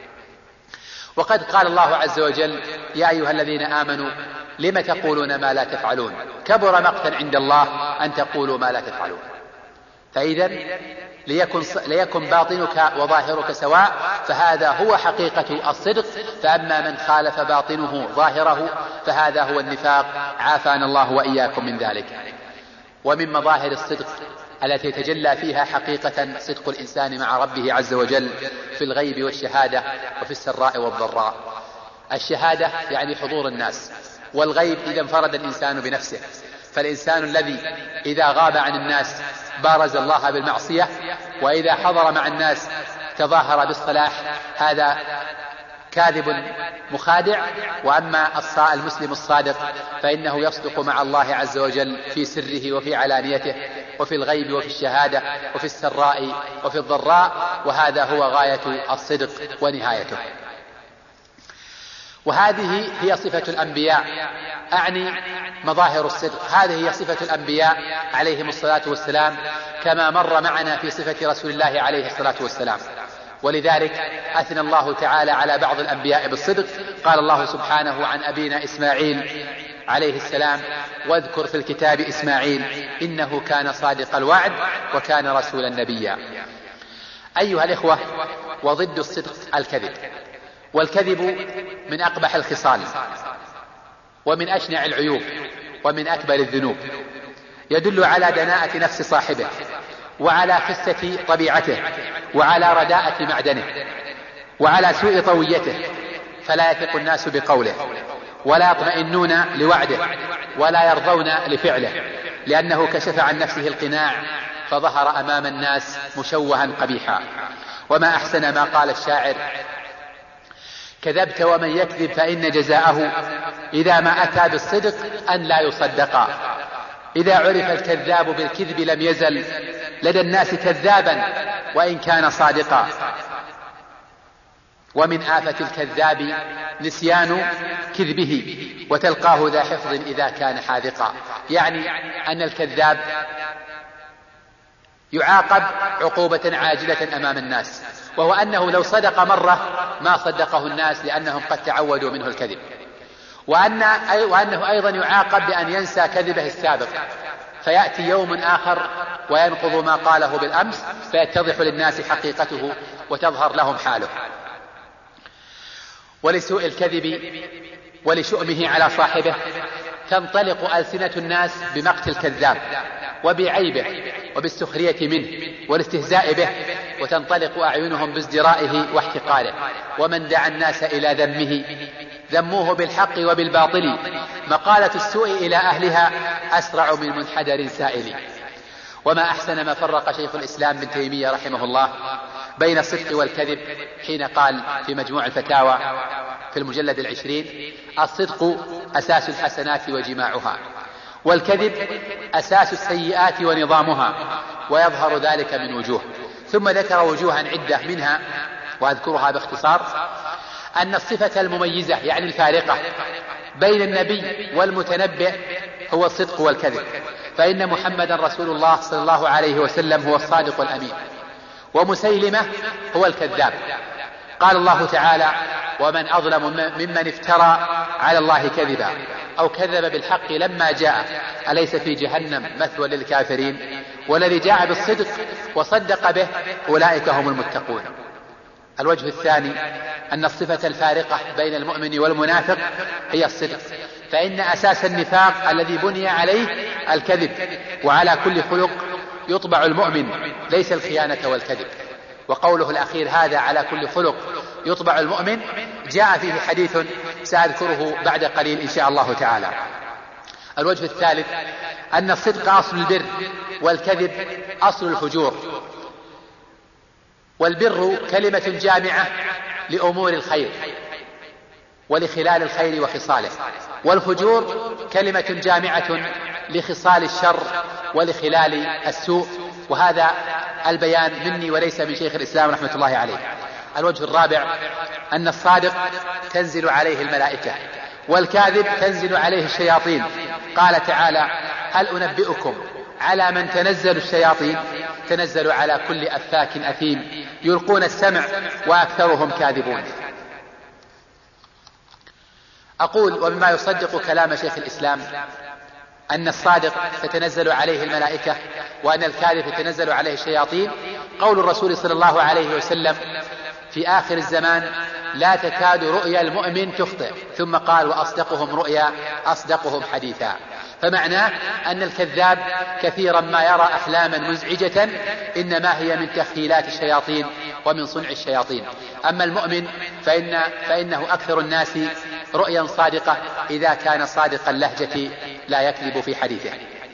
وقد قال الله عز وجل يا أيها الذين آمنوا لم تقولون ما لا تفعلون كبر مقتا عند الله أن تقولوا ما لا تفعلون. فإذا ليكن, ليكن باطنك وظاهرك سواء، فهذا هو حقيقة الصدق. فأما من خالف باطنه ظاهره فهذا هو النفاق، عافانا الله وإياكم من ذلك. ومن مظاهر الصدق التي يتجلى فيها حقيقة صدق الإنسان مع ربه عز وجل في الغيب والشهادة وفي السراء والضراء. الشهادة يعني حضور الناس، والغيب إذا انفرد الإنسان بنفسه، فالإنسان الذي إذا غاب عن الناس بارز الله بالمعصية، وإذا حضر مع الناس تظاهر بالصلاح، هذا كاذب مخادع. وأما المسلم الصادق فإنه يصدق مع الله عز وجل في سره وفي علانيته، وفي الغيب وفي الشهادة وفي السراء وفي الضراء، وهذا هو غاية الصدق ونهايته. وهذه هي صفة الأنبياء، أعني مظاهر الصدق، هذه هي صفة الأنبياء عليهم الصلاة والسلام، كما مر معنا في صفة رسول الله عليه الصلاة والسلام. ولذلك أثنى الله تعالى على بعض الأنبياء بالصدق. قال الله سبحانه عن أبينا إسماعيل عليه السلام: واذكر في الكتاب إسماعيل إنه كان صادق الوعد وكان رسولا نبيا. أيها الإخوة، وضد الصدق الكذب، والكذب من أقبح الخصال ومن أشنع العيوب ومن أكبر الذنوب، يدل على دناءة نفس صاحبه، وعلى خسة طبيعته، وعلى رداءة معدنه، وعلى سوء طويته، فلا يثق الناس بقوله، ولا يطمئنون لوعده، ولا يرضون لفعله، لأنه كشف عن نفسه القناع فظهر أمام الناس مشوها قبيحا. وما أحسن ما قال الشاعر: كذبت ومن يكذب فإن جزاءه إذا ما أتى بالصدق أن لا يصدقا. إذا عرف الكذاب بالكذب لم يزل لدى الناس كذابا وإن كان صادقا. ومن آفة الكذاب نسيان كذبه، وتلقاه ذا حفظ إذا كان حاذقا. يعني أن الكذاب يعاقب عقوبة عاجلة أمام الناس، وهو أنه لو صدق مرة ما صدقه الناس لأنهم قد تعودوا منه الكذب. وأن وأنه أيضا يعاقب بأن ينسى كذبه السابق، فيأتي يوم آخر وينقض ما قاله بالأمس، فيتضح للناس حقيقته وتظهر لهم حاله. ولسوء الكذب ولشؤمه على صاحبه تنطلق ألسنة الناس بمقت الكذاب وبعيبه وبالسخرية منه والاستهزاء به، وتنطلق أعينهم بازدرائه واحتقاره. ومن دعا الناس إلى ذمه ذموه بالحق وبالباطل، مقالة السوء إلى أهلها أسرع من منحدر سائل. وما أحسن ما فرق شيخ الإسلام ابن تيمية رحمه الله بين الصدق والكذب حين قال في مجموع الفتاوى في المجلد العشرين: الصدق أساس الحسنات وجماعها، والكذب أساس السيئات ونظامها، ويظهر ذلك من وجوه. ثم ذكر وجوها عدة، منها وأذكرها باختصار: أن الصفة المميزة يعني الفارقة بين النبي والمتنبئ هو الصدق والكذب، فإن محمدا رسول الله صلى الله عليه وسلم هو الصادق الأمين، ومسيلمة هو الكذاب. قال الله تعالى: ومن أظلم ممن افترى على الله كذبا أو كذب بالحق لما جاء أليس في جهنم مثوى للكافرين. والذي جاء بالصدق وصدق به أولئك هم المتقون. الوجه الثاني أن الصفة الفارقة بين المؤمن والمنافق هي الصدق، فإن أساس النفاق الذي بني عليه الكذب، وعلى كل خلق يطبع المؤمن ليس الخيانة والكذب. وقوله الأخير هذا على كل خلق يطبع المؤمن جاء فيه حديث سأذكره بعد قليل إن شاء الله تعالى. الوجه الثالث أن الصدق أصل البر، والكذب أصل الفجور. والبر كلمة جامعة لأمور الخير ولخلال الخير وخصاله، والفجور كلمة جامعة لخصال الشر ولخلال السوء. وهذا البيان مني وليس من شيخ الإسلام رحمة الله عليه. الوجه الرابع أن الصادق تنزل عليه الملائكة، والكاذب تنزل عليه الشياطين. قال تعالى: هل أنبئكم على من تنزل الشياطين؟ تنزل على كل أفاك أثيم يلقون السمع وأكثرهم كاذبون. أقول وبما يصدق كلام شيخ الإسلام أن الصادق تتنزل عليه الملائكة، وأن الكاذب تتنزل عليه الشياطين، قول الرسول صلى الله عليه وسلم في آخر الزمان: لا تكاد رؤيا المؤمن تخطئ. ثم قال: وأصدقهم رؤيا أصدقهم حديثا. فمعناه أن الكذاب كثيرا ما يرى أحلاما مزعجة إنما هي من تخيلات الشياطين ومن صنع الشياطين. أما المؤمن فإن فإنه أكثر الناس رؤيا صادقة إذا كان صادق اللهجة لا يكذب في حديثه.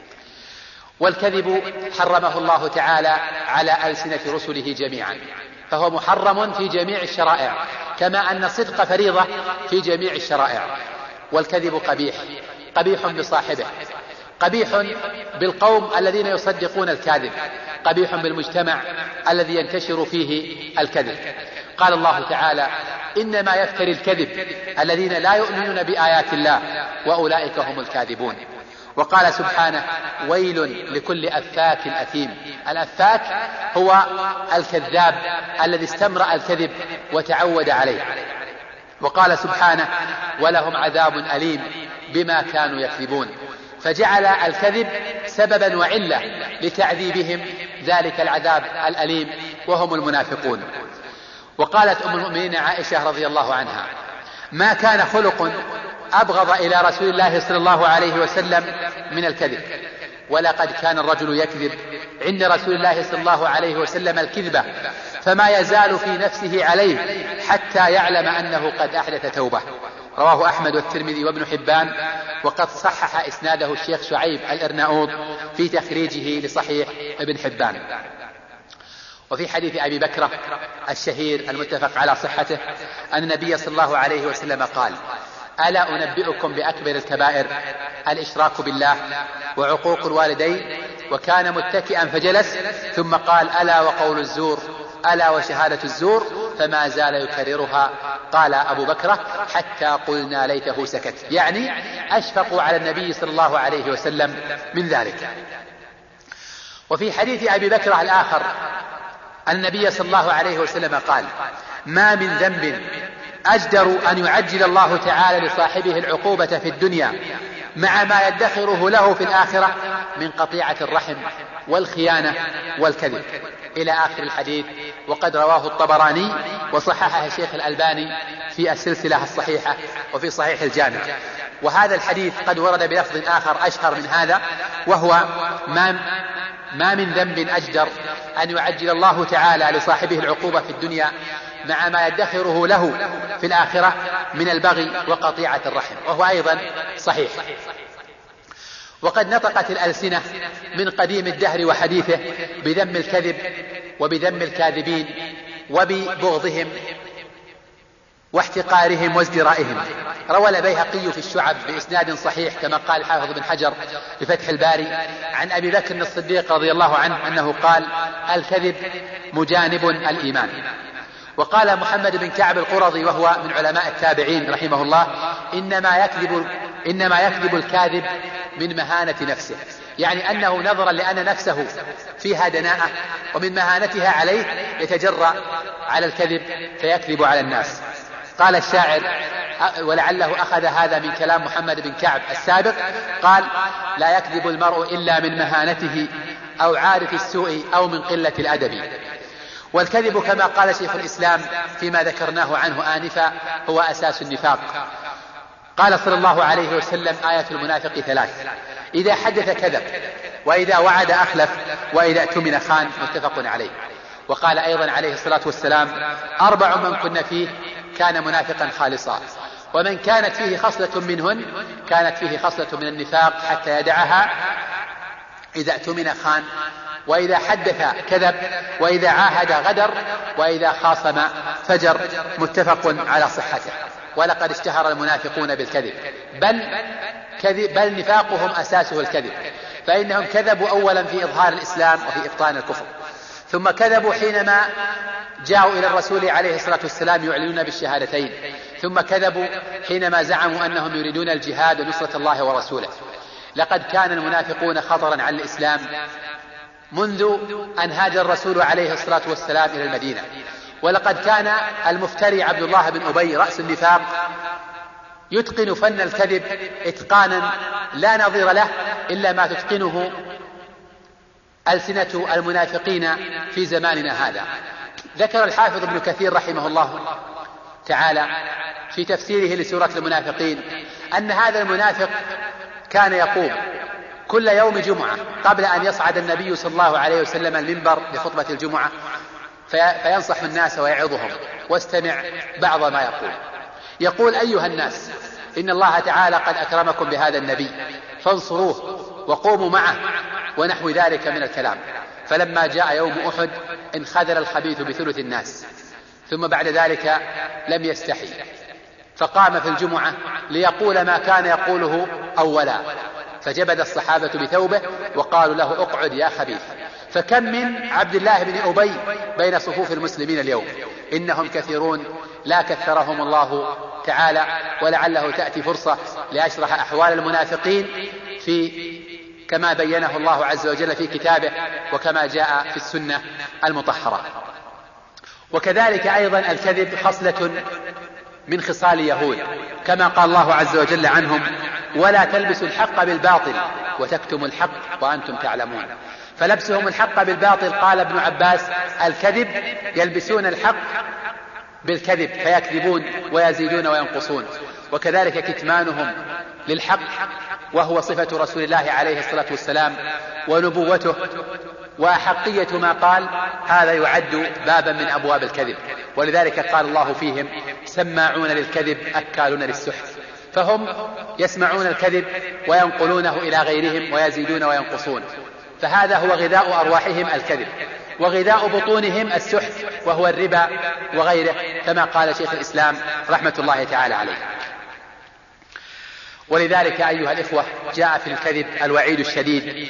والكذب حرمه الله تعالى على ألسنة رسله جميعا، فهو محرم في جميع الشرائع، كما أن الصدق فريضة في جميع الشرائع. والكذب قبيح، قبيح بصاحبه، قبيح بالقوم الذين يصدقون الكاذب، قبيح بالمجتمع الذي ينتشر فيه الكذب. قال الله تعالى: إنما يفتري الكذب الذين لا يؤمنون بآيات الله وأولئك هم الكاذبون. وقال سبحانه: ويل لكل أفاك أثيم. الأفاك هو الكذاب الذي استمرأ الكذب وتعود عليه. وقال سبحانه: ولهم عذاب أليم بما كانوا يكذبون. فجعل الكذب سببا وعلة لتعذيبهم ذلك العذاب الأليم وهم المنافقون. وقالت أم المؤمنين عائشة رضي الله عنها: ما كان خلق أبغض إلى رسول الله صلى الله عليه وسلم من الكذب، ولقد كان الرجل يكذب عند رسول الله صلى الله عليه وسلم الكذبة فما يزال في نفسه عليه حتى يعلم أنه قد أحدث توبة. رواه أحمد والترمذي وابن حبان، وقد صحح إسناده الشيخ شعيب الإرناؤوط في تخريجه لصحيح ابن حبان. وفي حديث أبي بكرة الشهير المتفق على صحته أن النبي صلى الله عليه وسلم قال: ألا أنبئكم بأكبر الكبائر؟ الإشراك بالله وعقوق الوالدين. وكان متكئا فجلس ثم قال: ألا وقول الزور، ألا وشهادة الزور، فما زال يكررها. قال أبو بكرة: حتى قلنا ليته سكت، يعني أشفقوا على النبي صلى الله عليه وسلم من ذلك. وفي حديث أبي بكرة الآخر أن النبي صلى الله عليه وسلم قال: ما من ذنب أجدر أن يعجل الله تعالى لصاحبه العقوبة في الدنيا مع ما يدخره له في الآخرة من قطيعة الرحم والخيانة والكذب، إلى آخر الحديث. وقد رواه الطبراني وصححه الشيخ الألباني في السلسلة الصحيحة وفي صحيح الجامع. وهذا الحديث قد ورد بلفظ آخر أشهر من هذا، وهو ما ما من ذنب أجدر أن يعجل الله تعالى لصاحبه العقوبة في الدنيا مع ما يدخره له في الآخرة من البغي وقطيعة الرحم، وهو أيضا صحيح. وقد نطقت الألسنة من قديم الدهر وحديثه بذم الكذب وبذم الكاذبين وببغضهم واحتقارهم وازدرائهم. روى البيهقي في الشعب بإسناد صحيح كما قال الحافظ بن حجر بفتح الباري عن أبي بكر الصديق رضي الله عنه أنه قال: الكذب مجانب الإيمان. وقال محمد بن كعب القرظي وهو من علماء التابعين رحمه الله: إنما يكذب, إنما يكذب الكاذب من مهانة نفسه، يعني أنه نظرا لأن نفسه فيها دناءة ومن مهانتها عليه يتجرأ على الكذب فيكذب على الناس. قال الشاعر، ولعله أخذ هذا من كلام محمد بن كعب السابق، قال: لا يكذب المرء إلا من مهانته أو عارف السوء أو من قلة الأدب. والكذب كما قال شيخ الإسلام فيما ذكرناه عنه آنفا هو أساس النفاق. قال صلى الله عليه وسلم: آية المنافق ثلاث: إذا حدث كذب، وإذا وعد أخلف، وإذا اؤتمن خان. متفق عليه. وقال أيضا عليه الصلاة والسلام: أربع من كن فيه كان منافقا خالصا، ومن كانت فيه خصلة منهن كانت فيه خصلة من النفاق حتى يدعها: إذا اؤتمن خان، وإذا حدث كذب، وإذا عاهد غدر، وإذا خاصم فجر. متفق على صحته. ولقد اشتهر المنافقون بالكذب، بل, كذب بل نفاقهم أساسه الكذب، فإنهم كذبوا أولا في إظهار الإسلام وفي إبطان الكفر، ثم كذبوا حينما جاءوا إلى الرسول عليه الصلاة والسلام يعلنون بالشهادتين، ثم كذبوا حينما زعموا أنهم يريدون الجهاد ونصرة الله ورسوله. لقد كان المنافقون خطرا على الإسلام منذ أن هاجر الرسول عليه الصلاة والسلام إلى المدينة. ولقد كان المفتري عبد الله بن أبي رأس النفاق يتقن فن الكذب إتقانا لا نظير له إلا ما تتقنه ألسنة المنافقين في زماننا هذا. ذكر الحافظ ابن كثير رحمه الله تعالى في تفسيره لسورة المنافقين أن هذا المنافق كان يقوم كل يوم جمعة قبل أن يصعد النبي صلى الله عليه وسلم المنبر لخطبة الجمعة فينصح الناس ويعظهم، واستمع بعض ما يقول. يقول: أيها الناس، إن الله تعالى قد أكرمكم بهذا النبي فانصروه وقوموا معه، ونحو ذلك من الكلام. فلما جاء يوم أحد انخذل الخبيث بثلث الناس، ثم بعد ذلك لم يستحي فقام في الجمعة ليقول ما كان يقوله أولا، فجبد الصحابة بثوبه وقالوا له: اقعد يا خبيث. فكم من عبد الله بن أبي بين صفوف المسلمين اليوم، إنهم كثيرون لا كثرهم الله تعالى، ولعله تأتي فرصة لأشرح أحوال المنافقين في كما بينه الله عز وجل في كتابه وكما جاء في السنة المطهرة. وكذلك أيضا الكذب خصلة من خصال يهود، كما قال الله عز وجل عنهم: ولا تلبسوا الحق بالباطل وتكتموا الحق وأنتم تعلمون. فلبسهم الحق بالباطل، قال ابن عباس: الكذب، يلبسون الحق بالكذب فيكذبون ويزيدون وينقصون. وكذلك كتمانهم للحق، وهو صفة رسول الله عليه الصلاة والسلام ونبوته وأحقية ما قال، هذا يعد بابا من أبواب الكذب. ولذلك قال الله فيهم: سماعون للكذب أكالون للسحت. فهم يسمعون الكذب وينقلونه إلى غيرهم ويزيدون وينقصون. فهذا هو غذاء أرواحهم الكذب، وغذاء بطونهم السحت، وهو الربا وغيره، كما قال شيخ الإسلام رحمة الله تعالى عليه. ولذلك أيها الإخوة جاء في الكذب الوعيد الشديد،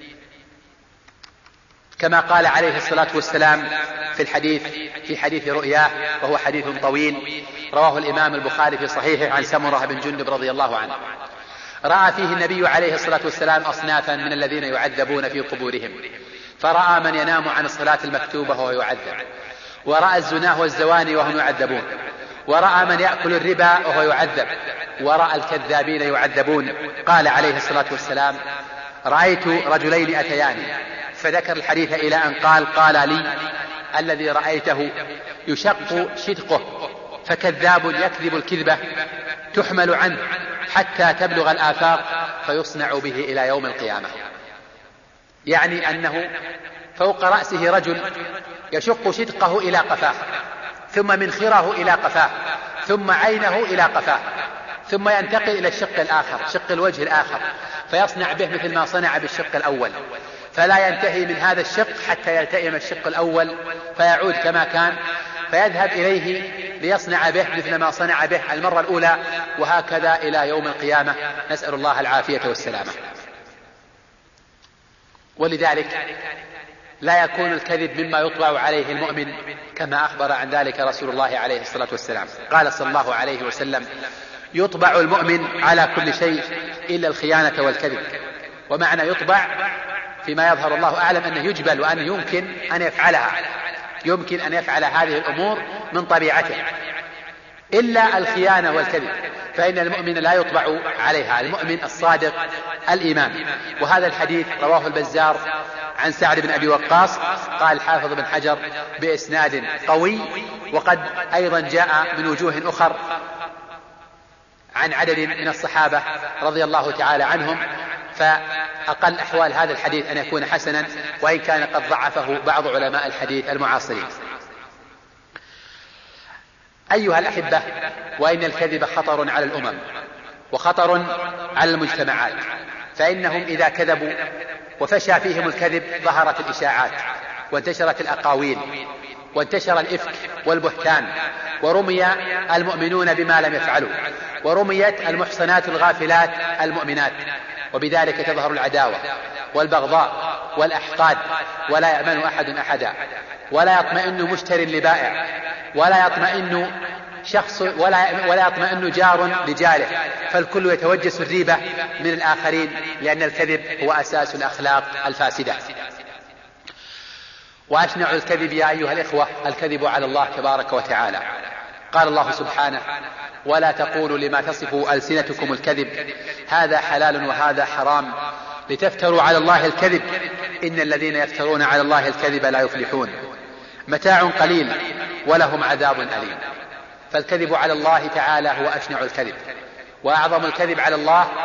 كما قال عليه الصلاة والسلام في الحديث في حديث رؤياه، وهو حديث طويل رواه الإمام البخاري في صحيحه عن سمرة بن جندب رضي الله عنه. رأى فيه النبي عليه الصلاة والسلام أصنافا من الذين يعذبون في قبورهم، فرأى من ينام عن الصلاة المكتوبة وهو يعذب، ورأى الزناه والزواني وهم يعذبون، ورأى من يأكل الربا وهو يعذب، ورأى الكذابين يعذبون. قال عليه الصلاة والسلام: رأيت رجلين أتياني، فذكر الحديث إلى أن قال: قال لي: الذي رأيته يشق شدقه، فكذاب يكذب الكذبة تحمل عنه حتى تبلغ الآفاق فيصنع به إلى يوم القيامة. يعني أنه فوق رأسه رجل يشق شدقه إلى قفاه، ثم منخره إلى قفاه، ثم عينه إلى قفاه، ثم ينتقل إلى الشق الآخر، شق الوجه الآخر، فيصنع به مثل ما صنع بالشق الأول، فلا ينتهي من هذا الشق حتى يلتئم الشق الأول فيعود كما كان، فيذهب إليه ليصنع به مثل ما صنع به المرة الأولى، وهكذا إلى يوم القيامة، نسأل الله العافية والسلامة. ولذلك لا يكون الكذب مما يطبع عليه المؤمن، كما أخبر عن ذلك رسول الله عليه الصلاة والسلام. قال صلى الله عليه وسلم: يطبع المؤمن على كل شيء إلا الخيانة والكذب. ومعنى يطبع فيما يظهر الله أعلم أنه يجبل، وأنه يمكن أن يفعلها، يمكن أن يفعل هذه الأمور من طبيعته، إلا الخيانة والكذب، فإن المؤمن لا يطبع عليها، المؤمن الصادق الإيمان. وهذا الحديث رواه البزار عن سعد بن أبي وقاص، قال الحافظ بن حجر بإسناد قوي، وقد أيضا جاء من وجوه أخر عن عدد من الصحابة رضي الله تعالى عنهم، فأقل أحوال هذا الحديث أن يكون حسنا، وإن كان قد ضعفه بعض علماء الحديث المعاصرين. أيها الأحبة، وإن الكذب خطر على الأمم وخطر على المجتمعات، فإنهم إذا كذبوا وفشى فيهم الكذب ظهرت الإشاعات وانتشرت الأقاويل وانتشر الإفك والبهتان، ورمي المؤمنون بما لم يفعلوا، ورميت المحصنات الغافلات المؤمنات، وبذلك تظهر العداوة والبغضاء والأحقاد، ولا يأمن أحد أحدا، ولا يطمئن مشتر لبائع، ولا يطمئن شخص ولا, ولا يطمئن جار لجاره، فالكل يتوجس الريبة من الآخرين، لأن الكذب هو أساس الأخلاق الفاسدة. وأشنع الكذب يا أيها الإخوة الكذب على الله تبارك وتعالى. قال الله سبحانه: ولا تقولوا لما تصف ألسنتكم الكذب هذا حلال وهذا حرام لتفتروا على الله الكذب إن الذين يفترون على الله الكذب لا يفلحون، متاع قليل ولهم عذاب أليم. فالكذب على الله تعالى هو أشنع الكذب، وأعظم الكذب على الله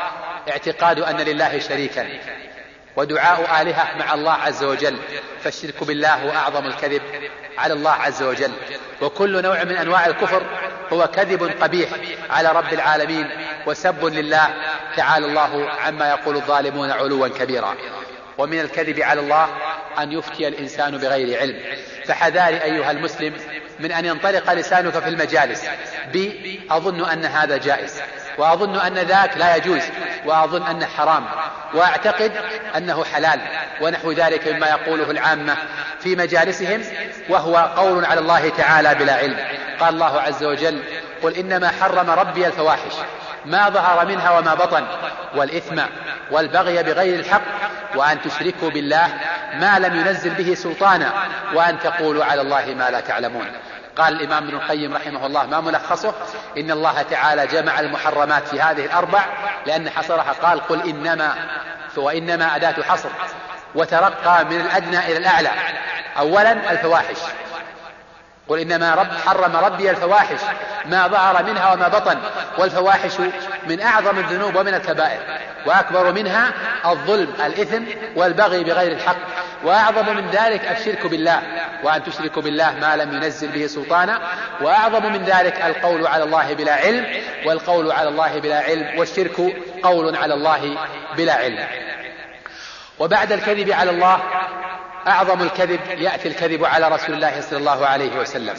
اعتقاد أن لله شريكا ودعاء آلهة مع الله عز وجل، فالشرك بالله هو أعظم الكذب على الله عز وجل. وكل نوع من أنواع الكفر هو كذب قبيح على رب العالمين وسب لله تعالى الله عما يقول الظالمون علوا كبيرا. ومن الكذب على الله أن يفتي الإنسان بغير علم، فحذار أيها المسلم من أن ينطلق لسانك في المجالس بأظن أن هذا جائز، وأظن أن ذاك لا يجوز، وأظن أنه حرام، وأعتقد أنه حلال، ونحو ذلك مما يقوله العامة في مجالسهم، وهو قول على الله تعالى بلا علم. قال الله عز وجل: قل إنما حرم ربي الفواحش ما ظهر منها وما بطن والإثم والبغي بغير الحق وأن تشركوا بالله ما لم ينزل به سلطانا وأن تقولوا على الله ما لا تعلمون. قال الإمام ابن القيم رحمه الله: ما ملخصه؟ إن الله تعالى جمع المحرمات في هذه الأربع لأن حصرها، قال: قل إنما، وإنما أداة حصر، وترقى من الأدنى إلى الأعلى. أولا الفواحش، قل إنما رب حرم ربي الفواحش ما ظهر منها وما بطن، والفواحش من أعظم الذنوب ومن الكبائر، وأكبر منها الظلم الإثم والبغي بغير الحق، وأعظم من ذلك الشرك بالله وأن تشركوا بالله ما لم ينزل به سلطانا، وأعظم من ذلك القول على الله بلا علم، والقول على الله بلا علم والشرك قول على الله بلا علم. وبعد الكذب على الله أعظم الكذب يأتي الكذب على رسول الله صلى الله عليه وسلم.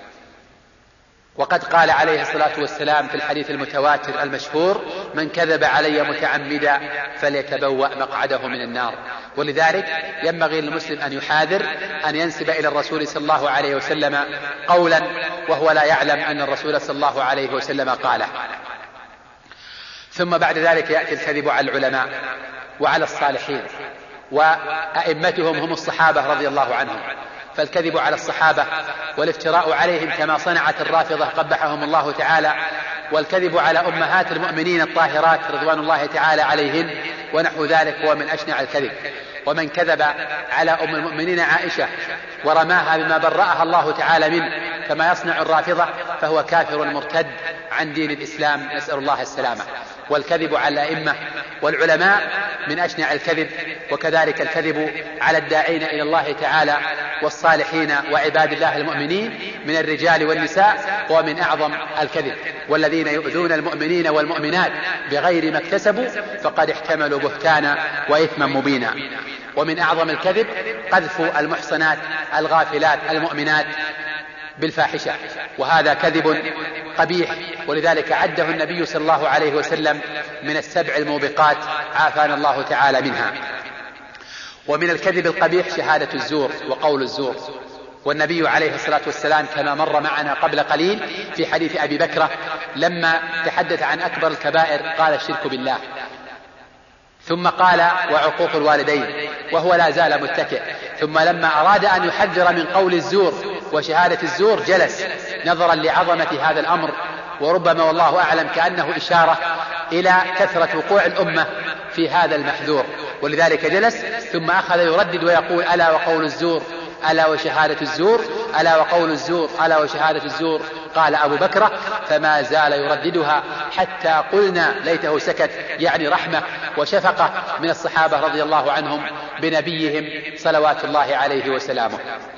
وقد قال عليه الصلاة والسلام في الحديث المتواتر المشهور: من كذب علي متعمدا فليتبوأ مقعده من النار. ولذلك ينبغي للمسلم أن يحاذر أن ينسب إلى الرسول صلى الله عليه وسلم قولا وهو لا يعلم أن الرسول صلى الله عليه وسلم قاله. ثم بعد ذلك يأتي الكذب على العلماء وعلى الصالحين، وأئمتهم هم الصحابة رضي الله عنهم، فالكذب على الصحابة والافتراء عليهم كما صنعت الرافضة قبحهم الله تعالى، والكذب على أمهات المؤمنين الطاهرات رضوان الله تعالى عليهن ونحو ذلك هو من أشنع الكذب. ومن كذب على أم المؤمنين عائشة ورماها بما برأها الله تعالى منه كما يصنع الرافضة فهو كافر مرتد عن دين الإسلام، نسأل الله السلامة. والكذب على الأئمة والعلماء من أشنع الكذب، وكذلك الكذب على الداعين إلى الله تعالى والصالحين وعباد الله المؤمنين من الرجال والنساء هو من أعظم الكذب. والذين يؤذون المؤمنين والمؤمنات بغير ما اكتسبوا فقد احتملوا بهتانا وإثما مبينا. ومن أعظم الكذب قذف المحصنات الغافلات المؤمنات بالفاحشة، وهذا كذب قبيح، ولذلك عده النبي صلى الله عليه وسلم من السبع الموبقات عافانا الله تعالى منها. ومن الكذب القبيح شهادة الزور وقول الزور، والنبي عليه الصلاة والسلام كما مر معنا قبل قليل في حديث أبي بكرة لما تحدث عن أكبر الكبائر قال الشرك بالله، ثم قال وعقوق الوالدين وهو لا زال متكئ، ثم لما أراد أن يحذر من قول الزور وشهادة الزور جلس نظرا لعظمة هذا الأمر، وربما والله أعلم كأنه إشارة إلى كثرة وقوع الأمة في هذا المحذور، ولذلك جلس ثم أخذ يردد ويقول: ألا وقول الزور، ألا وشهادة الزور، ألا وقول الزور، ألا وشهادة الزور. قال أبو بكر: فما زال يرددها حتى قلنا ليته سكت، يعني رحمة وشفقة من الصحابة رضي الله عنهم بنبيهم صلوات الله عليه وسلامه.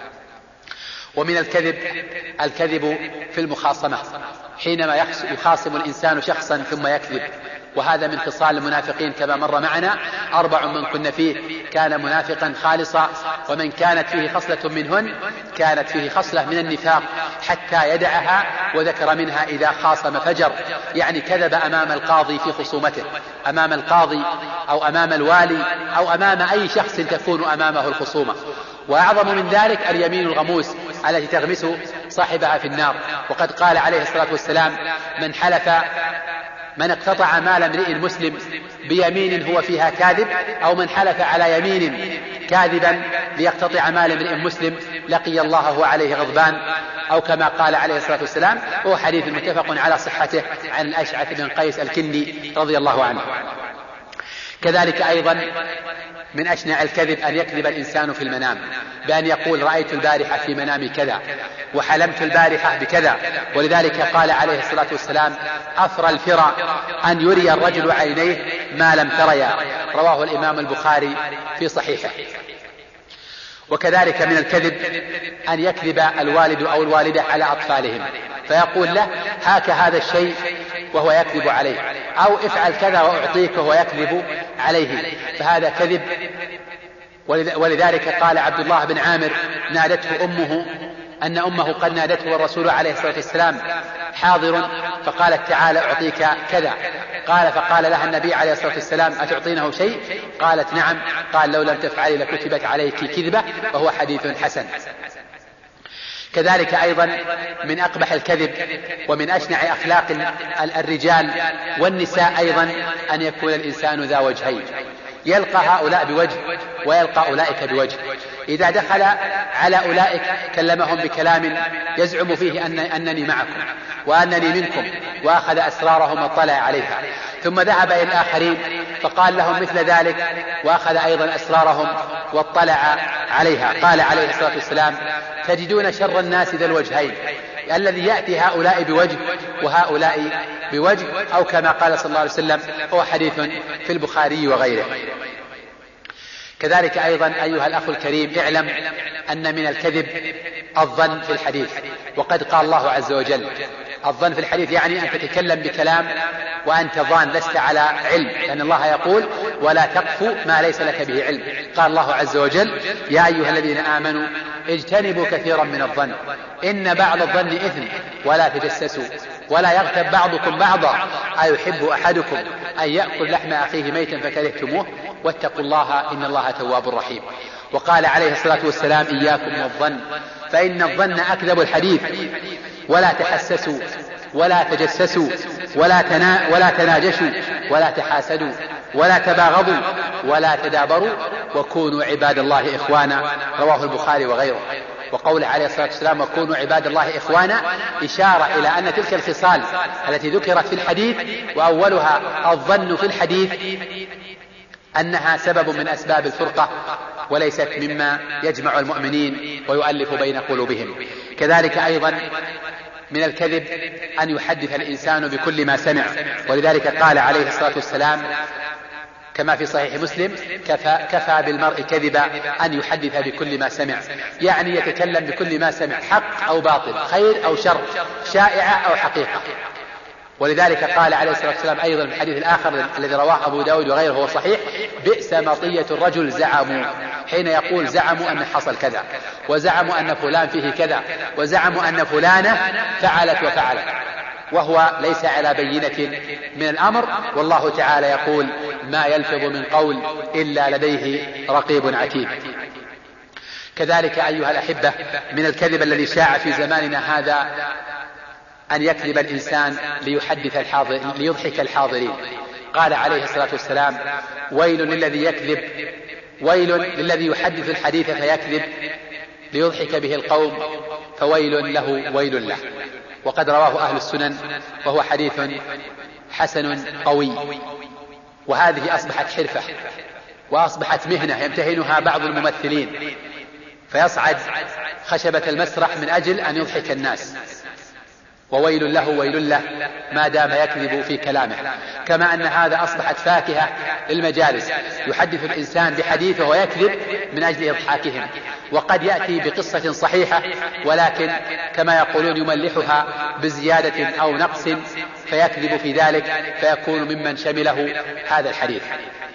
ومن الكذب الكذب في المخاصمة، حينما يخاصم الإنسان شخصا ثم يكذب، وهذا من خصال المنافقين كما مر معنا: أربع من كن فيه كان منافقا خالصا، ومن كانت فيه خصلة منهن كانت فيه خصلة من النفاق حتى يدعها، وذكر منها إذا خاصم فجر، يعني كذب أمام القاضي في خصومته، أمام القاضي أو أمام الوالي أو أمام أي شخص تكون أمامه الخصومة. وأعظم من ذلك اليمين الغموس التي تغمس صاحبها في النار، وقد قال عليه الصلاة والسلام: من حلف من اقتطع مال امرئ مسلم بيمين هو فيها كاذب، أو من حلف على يمين كاذبا ليقتطع مال امرئ مسلم لقي الله هو عليه غضبان، أو كما قال عليه الصلاة والسلام، هو حديث متفق على صحته عن الأشعث بن قيس الكندي رضي الله عنه. كذلك أيضا من أشنع الكذب أن يكذب الإنسان في المنام بأن يقول رأيت البارحة في منامي كذا وحلمت البارحة بكذا. ولذلك قال عليه الصلاة والسلام أفرى الفرى أن يري الرجل عينيه ما لم تريا، رواه الإمام البخاري في صحيحه. وكذلك من الكذب أن يكذب الوالد أو الوالدة على أطفالهم فيقول له هاك هذا الشيء وهو يكذب عليه، أو افعل كذا وأعطيك وهو يكذب عليه، فهذا كذب. ولذلك قال عبد الله بن عامر نادته أمه أن أمه قد نادته والرسول عليه الصلاة والسلام حاضر فقالت تعالى أعطيك كذا، قال فقال لها النبي عليه الصلاة والسلام أتعطينه شيء؟ قالت نعم، قال لو لم تفعلي لكتبت عليك كذبة، وهو حديث حسن. كذلك أيضا من أقبح الكذب ومن أشنع أخلاق الرجال والنساء أيضا أن يكون الإنسان ذا وجهين، يلقى هؤلاء بوجه ويلقى أولئك بوجه. إذا دخل على أولئك كلمهم بكلام يزعم فيه أن أنني معكم وأنني منكم، وأخذ أسرارهم واطلع عليها، ثم ذهب إلى الآخرين فقال لهم مثل ذلك وأخذ أيضا أسرارهم واطلع عليها. قال عليه الصلاة والسلام تجدون شر الناس ذا الوجهين، الذي يأتي هؤلاء بوجه وهؤلاء بوجه، أو كما قال صلى الله عليه وسلم، هو حديث في البخاري وغيره. كذلك أيضا أيها الأخ الكريم اعلم أن من الكذب الظن في الحديث، وقد قال الله عز وجل الظن في الحديث يعني أن تتكلم بكلام وأنت ظان لست على علم، لأن الله يقول ولا تقف ما ليس لك به علم. قال الله عز وجل يا أيها الذين آمنوا اجتنبوا كثيرا من الظن إن بعض الظن إثم ولا تجسسوا ولا يغتب بعضكم بعضا أيحب أحدكم أن يأكل لحم أخيه ميتا فكرهتموه واتقوا الله إن الله تواب رحيم. وقال عليه الصلاة والسلام إياكم والظن فإن الظن أكذب الحديث ولا تحسسوا ولا تجسسوا ولا, تنا ولا تناجشوا ولا تحاسدوا ولا تباغضوا ولا تدابروا وكونوا عباد الله إخوانا، رواه البخاري وغيره. وقول عليه الصلاة والسلام وكونوا عباد الله إخوانا إشارة إلى أن تلك الخصال التي ذكرت في الحديث وأولها الظن في الحديث أنها سبب من أسباب الفرقة وليست مما يجمع المؤمنين ويؤلف بين قلوبهم. كذلك أيضا من الكذب أن يحدث الإنسان بكل ما سمع، ولذلك قال عليه الصلاة والسلام كما في صحيح مسلم كفى, كفى بالمرء كذبا أن يحدث بكل ما سمع، يعني يتكلم بكل ما سمع، حق أو باطل، خير أو شر، شائعة أو حقيقة. ولذلك قال عليه الصلاة والسلام أيضا في الحديث الآخر الذي رواه أبو داود وغيره هو صحيح بئس مطية الرجل زعموا، حين يقول زعموا أن حصل كذا وزعموا أن فلان فيه كذا وزعموا أن فلانة فعلت وفعلت، وهو ليس على بينة من الأمر، والله تعالى يقول ما يلفظ من قول إلا لديه رقيب عتيد. كذلك أيها الأحبة من الكذب الذي شاع في زماننا هذا أن يكذب الإنسان ليحدث الحاضر ليضحك الحاضرين. قال عليه الصلاة والسلام ويل للذي يكذب ويل للذي يحدث الحديث فيكذب ليضحك به القوم فويل له ويل له. وقد رواه أهل السنن وهو حديث حسن قوي. وهذه أصبحت حرفة وأصبحت مهنة يمتهنها بعض الممثلين، فيصعد خشبة المسرح من أجل أن يضحك الناس، وويل له ويل له ما دام يكذب في كلامه. كما أن هذا أصبحت فاكهة للمجالس، يحدث الإنسان بحديثه ويكذب من أجل إضحاكهم، وقد يأتي بقصة صحيحة ولكن كما يقولون يملحها بزيادة أو نقص فيكذب في ذلك فيكون ممن شمله هذا الحديث.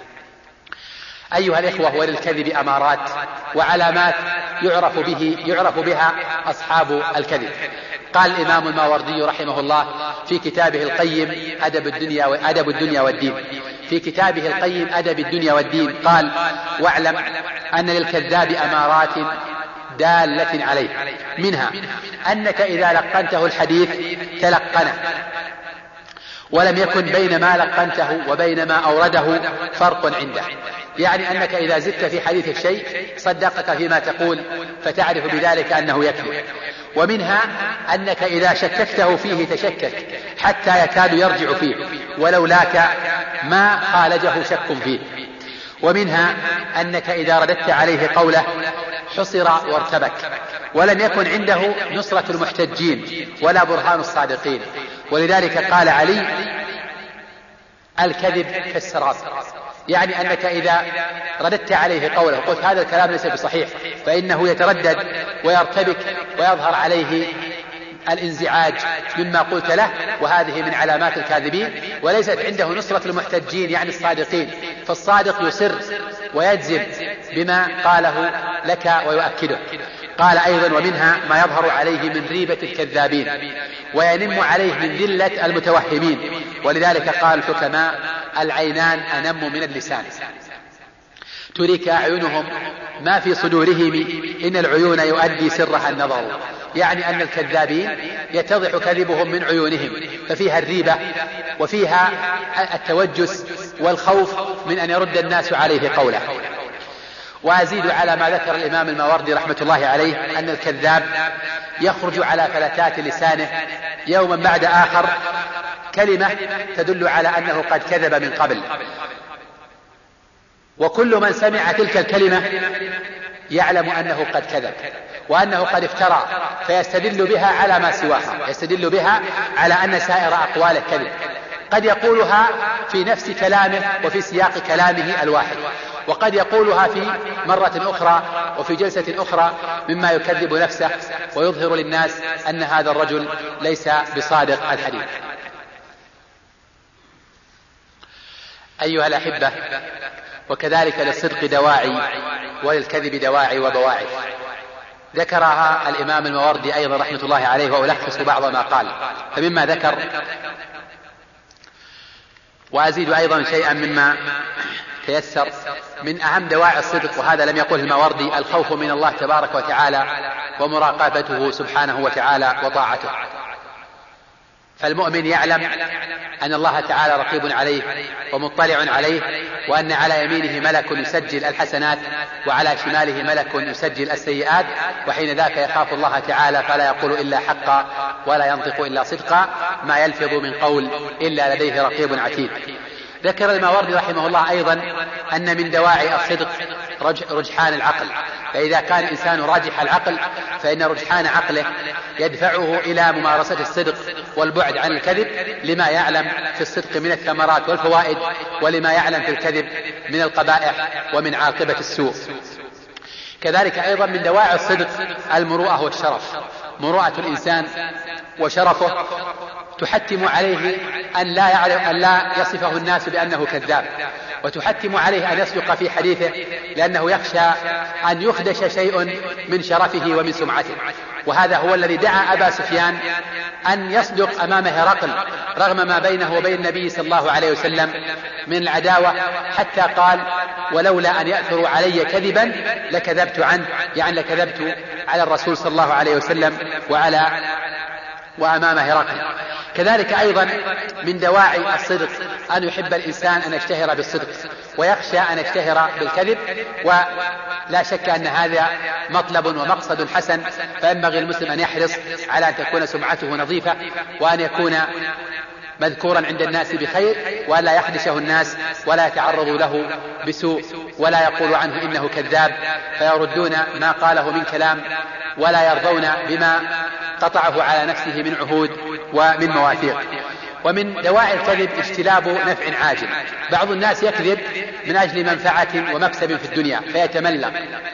أيها الإخوة وللكذب أمارات وعلامات يعرف به يعرف بها أصحاب الكذب. قال الإمام الماوردي رحمه الله في كتابه القيم أدب الدنيا وأدب الدنيا والدين في كتابه القيم أدب الدنيا والدين قال واعلم أن للكذاب أمارات دالة عليه، منها أنك إذا لقنته الحديث تلقنه ولم يكن بين ما لقنته وبين ما أورده فرق عنده، يعني أنك إذا زدت في حديث الشيء صدقك فيما تقول فتعرف بذلك أنه يكذب. ومنها أنك إذا شككته فيه تشكك حتى يكاد يرجع فيه ولولاك ما خالجه شك فيه. ومنها أنك إذا رددت عليه قوله حصر وارتبك، ولم يكن عنده نصرة المحتجين ولا برهان الصادقين. ولذلك قال علي: الكذب كالسراب، يعني أنك إذا رددت عليه قوله قلت هذا الكلام ليس بصحيح، فإنه يتردد ويرتبك ويظهر عليه الانزعاج مما قلت له، وهذه من علامات الكاذبين. وليست عنده نصرة المحتجين يعني الصادقين، فالصادق يصر ويجزم بما قاله لك ويؤكده. قال أيضا: ومنها ما يظهر عليه من ريبة الكذابين وينم عليه من ذلة المتوهمين. ولذلك قال الحكماء: العينان أنم من اللسان، ترك أعينهم ما في صدورهم، إن العيون يؤدي سرها النظر. يعني أن الكذابين يتضح كذبهم من عيونهم، ففيها الريبة وفيها التوجس والخوف من أن يرد الناس عليه قوله. وأزيد على ما ذكر الإمام الماوردي رحمة الله عليه أن الكذاب يخرج على فلتات لسانه يوما بعد آخر كلمة تدل على أنه قد كذب من قبل، وكل من سمع تلك الكلمة يعلم أنه قد كذب وأنه قد افترى، فيستدل بها على ما سواها، يستدل بها على أن سائر أقواله كذب. قد يقولها في نفس كلامه وفي سياق كلامه الواحد، وقد يقولها في مرة أخرى وفي جلسة أخرى مما يكذب نفسه ويظهر للناس أن هذا الرجل ليس بصادق الحديث. أيها الأحبة، وكذلك للصدق دواعي وللكذب دواعي وبواعث، ذكرها الإمام الماوردي أيضا رحمة الله عليه، وألخص بعض ما قال. فمما ذكر، وأزيد أيضا شيئا مما تيسر، من أهم دواعي الصدق، وهذا لم يقله الماوردي: الخوف من الله تبارك وتعالى ومراقبته سبحانه وتعالى وطاعته. فالمؤمن يعلم أن الله تعالى رقيب عليه ومطلع عليه، وأن على يمينه ملك يسجل الحسنات وعلى شماله ملك يسجل السيئات، وحين ذاك يخاف الله تعالى فلا يقول إلا حقا ولا ينطق إلا صدقا، ما يلفظ من قول إلا لديه رقيب عتيد. ذكر الماوردي رحمه الله أيضا أن من دواعي الصدق رجحان العقل، فإذا كان الإنسان راجح العقل فإن رجحان عقله يدفعه إلى ممارسة الصدق والبعد عن الكذب، لما يعلم في الصدق من الثمرات والفوائد، ولما يعلم في الكذب من القبائح ومن عاقبة السوء. كذلك أيضا من دواعي الصدق المروءة والشرف، مروءة الإنسان وشرفه تحتم عليه أن لا يعرف أن لا يصفه الناس بأنه كذاب، وتحتم عليه أن يصدق في حديثه، لأنه يخشى أن يخدش شيء من شرفه ومن سمعته. وهذا هو الذي دعا أبا سفيان أن يصدق أمام هرقل رغم ما بينه وبين النبي صلى الله عليه وسلم من العداوة، حتى قال: ولولا أن يأثروا علي كذبا لكذبت عنه، يعني لكذبت على الرسول صلى الله عليه وسلم وعلى وأمام هرقل. كذلك أيضا من دواعي الصدق أن يحب الإنسان أن يشتهر بالصدق ويخشى أن يشتهر بالكذب، ولا شك أن هذا مطلب ومقصد حسن، فينبغي المسلم أن يحرص على أن تكون سمعته نظيفة، وأن يكون مذكورا عند الناس بخير، ولا يخدشه الناس ولا يتعرض له بسوء، ولا يقول عنه إنه كذاب فيردون ما قاله من كلام، ولا يرضون بما قطعه على نفسه من عهود ومن مواثيق. ومن دواعي الكذب اجتلاب نفع عاجل، بعض الناس يكذب من أجل منفعة ومكسب في الدنيا فيتملق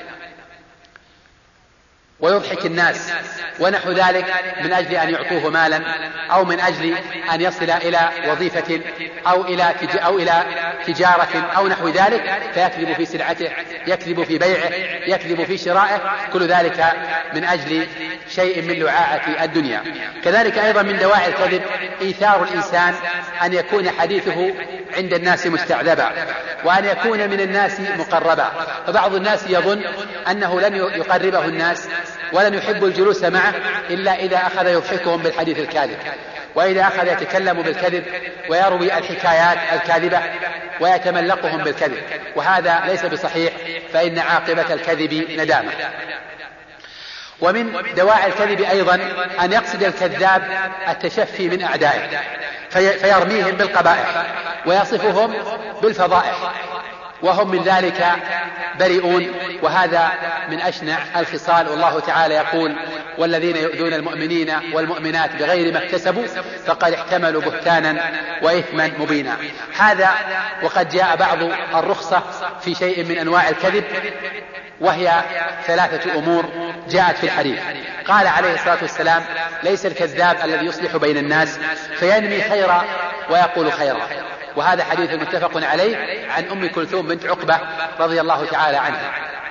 ويضحك الناس ونحو ذلك من أجل أن يعطوه مالا، أو من أجل أن يصل إلى وظيفة أو إلى أو إلى تجارة أو نحو ذلك، فيكذب في سلعته، يكذب في بيعه، يكذب في شرائه، كل ذلك من أجل شيء من لعاعة الدنيا. كذلك أيضا من دواعي الكذب إيثار الإنسان أن يكون حديثه عند الناس مستعذبا، وأن يكون من الناس مقربا. فبعض الناس يظن أنه لن يقربه الناس ولن يحب الجلوس معه إلا إذا أخذ يضحكهم بالحديث الكاذب، وإذا أخذ يتكلم بالكذب ويروي الحكايات الكاذبة ويتملقهم بالكذب، وهذا ليس بصحيح، فإن عاقبة الكذب ندامة. ومن دواعي الكذب أيضا أن يقصد الكذاب التشفي من أعدائه، في فيرميهم بالقبائح ويصفهم بالفضائح، وهم من ذلك بريئون، وهذا من أشنع الخصال. والله تعالى يقول: والذين يؤذون المؤمنين والمؤمنات بغير ما اكتسبوا فقد احتملوا بهتانا وإثما مبينا. هذا وقد جاء بعض الرخصة في شيء من أنواع الكذب، وهي ثلاثة أمور جاءت في الحديث. قال عليه الصلاة والسلام: ليس الكذاب الذي يصلح بين الناس فينمي خيرا ويقول خيرا، وهذا حديث متفق عليه عن أم كلثوم بنت عقبة رضي الله تعالى عنها.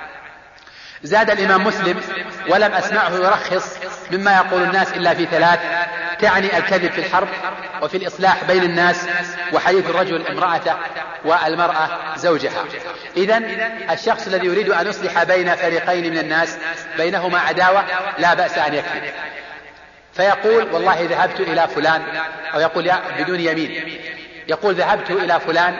زاد الإمام مسلم: ولم أسمعه يرخص مما يقول الناس إلا في ثلاث، تعني الكذب في الحرب وفي الإصلاح بين الناس وحديث الرجل امرأته والمرأة زوجها. إذن الشخص الذي يريد أن يصلح بين فريقين من الناس بينهما عداوة لا بأس أن يكذب، فيقول: والله ذهبت إلى فلان، أو يقول بدون يمين، يقول: ذهبت إلى فلان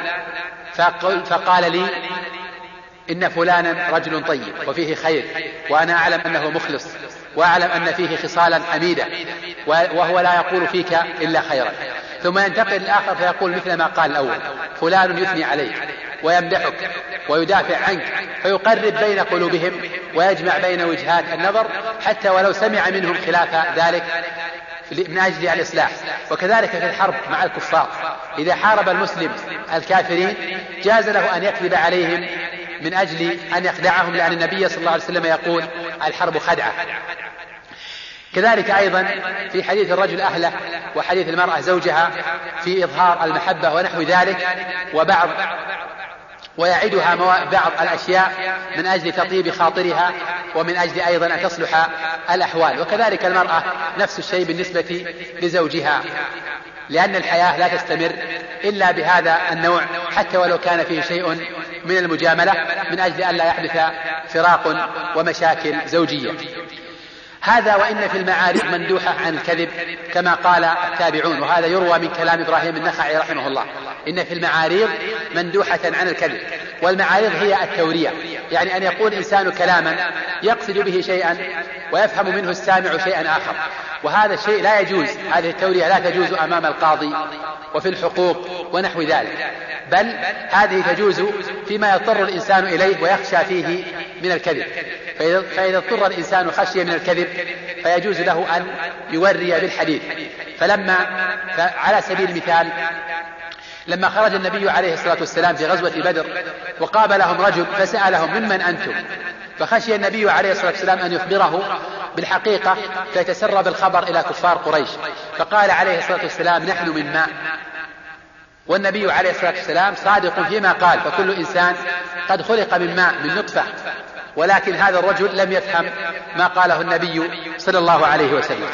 فقال لي إن فلانا رجل طيب وفيه خير، وأنا أعلم أنه مخلص، وأعلم أن فيه خصالا حميدة، وهو لا يقول فيك إلا خيرا. ثم ينتقل الآخر فيقول مثل ما قال الأول: فلان يثني عليك ويمدحك ويدافع عنك، فيقرب بين قلوبهم ويجمع بين وجهات النظر حتى ولو سمع منهم خلاف ذلك من أجل الإصلاح. وكذلك في الحرب مع الكفار، إذا حارب المسلم الكافرين جاز له أن يكذب عليهم من أجل أن يخدعهم، لأن النبي صلى الله عليه وسلم يقول: الحرب خدعة. كذلك أيضا في حديث الرجل أهله وحديث المرأة زوجها في إظهار المحبة ونحو ذلك، وبعض ويعدها بعض الأشياء من أجل تطيب خاطرها ومن أجل أيضا أن تصلح الأحوال. وكذلك المرأة نفس الشيء بالنسبة لزوجها، لأن الحياة لا تستمر إلا بهذا النوع، حتى ولو كان فيه شيء من المجاملة من أجل أن لا يحدث فراق ومشاكل زوجية. هذا وإن في المعاريض مندوحة عن الكذب كما قال التابعون، وهذا يروى من كلام إبراهيم النخعي رحمه الله: إن في المعاريض مندوحة عن الكذب. والمعاريض هي التورية، يعني أن يقول إنسان كلاما يقصد به شيئا ويفهم منه السامع شيئا آخر، وهذا الشيء لا يجوز. هذه التورية لا تجوز أمام القاضي وفي الحقوق ونحو ذلك، بل هذه تجوز فيما يضطر الإنسان إليه ويخشى فيه من الكذب. فإذا اضطر الإنسان خشية من الكذب فيجوز له أن يوري بالحديث. فلما على سبيل المثال لما خرج النبي عليه الصلاة والسلام في غزوة بدر وقابلهم رجل فسألهم: ممن أنتم؟ فخشي النبي عليه الصلاة والسلام أن يخبره بالحقيقة فيتسرب الخبر إلى كفار قريش، فقال عليه الصلاة والسلام: نحن من ماء. والنبي عليه الصلاة والسلام صادق فيما قال، فكل إنسان قد خلق من ماء من نطفة، ولكن هذا الرجل لم يفهم ما قاله النبي صلى الله عليه وسلم.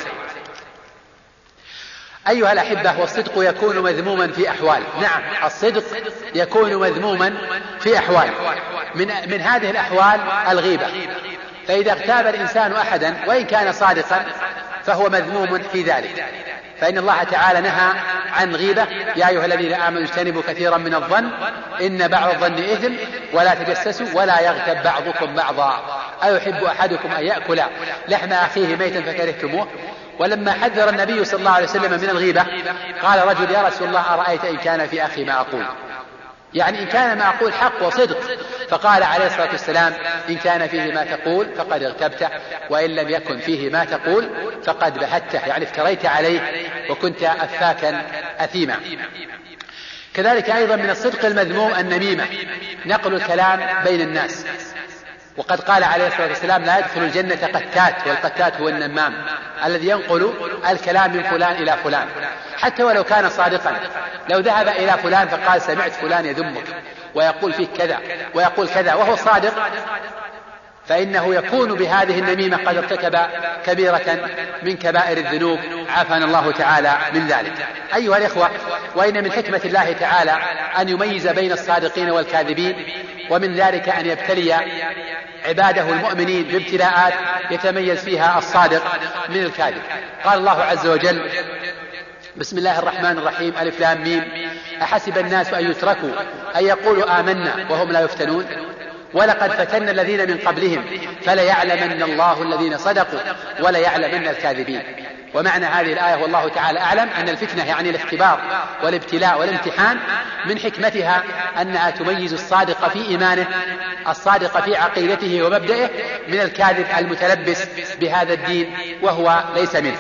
أيها الأحبة، والصدق يكون مذموما في أحوال. نعم، الصدق يكون مذموما في أحوال، من, من هذه الأحوال الغيبة. فإذا اغتاب الإنسان أحدا وإن كان صادقا فهو مذموم في ذلك، فإن الله تعالى نهى عن غيبة: يا أيها الذين آمنوا اجتنبوا كثيرا من الظن إن بعض الظن إثم ولا تجسسوا ولا يغتب بعضكم بعضا أيحب أحدكم أن يأكل لحم أخيه ميتا فكرهتموه. ولما حذر النبي صلى الله عليه وسلم من الغيبة قال رجل: يا رسول الله، أرأيت إن كان في أخي ما أقول؟ يعني إن كان ما أقول حق وصدق. فقال عليه الصلاة والسلام: إن كان فيه ما تقول فقد اغتبته، وإن لم يكن فيه ما تقول فقد بهته، يعني افتريت عليه وكنت أفاكا أثيما. كذلك أيضا من الصدق المذموم النميمة، نقل الكلام بين الناس. وقد قال عليه الصلاة والسلام: لا يدخل الجنة قتات، والقتات هو النمام الذي ينقل الكلام من فلان إلى فلان حتى ولو كان صادقا. لو ذهب إلى فلان فقال: سمعت فلان يذمك ويقول فيك كذا ويقول كذا وهو صادق، فإنه يكون بهذه النميمة قد ارتكب كبيرة من كبائر الذنوب، عافانا الله تعالى من ذلك. أيها الإخوة، وإن من حكمة الله تعالى أن يميز بين الصادقين والكاذبين، ومن ذلك أن يبتلي عباده المؤمنين بابتلاءات يتميز فيها الصادق من الكاذب. قال الله عز وجل: بسم الله الرحمن الرحيم، ألف لام ميم، أحسب الناس أن يتركوا أن يقولوا آمنا وهم لا يفتنون ولقد فتنا الذين من قبلهم فليعلمن الله الذين صدقوا وليعلمن الكاذبين. ومعنى هذه الآية والله تعالى أعلم أن الفتنة يعني الاختبار والابتلاء والامتحان من حكمتها أنها تميز الصادق في إيمانه، الصادق في عقيدته ومبدئه، من الكاذب المتلبس بهذا الدين وهو ليس منه.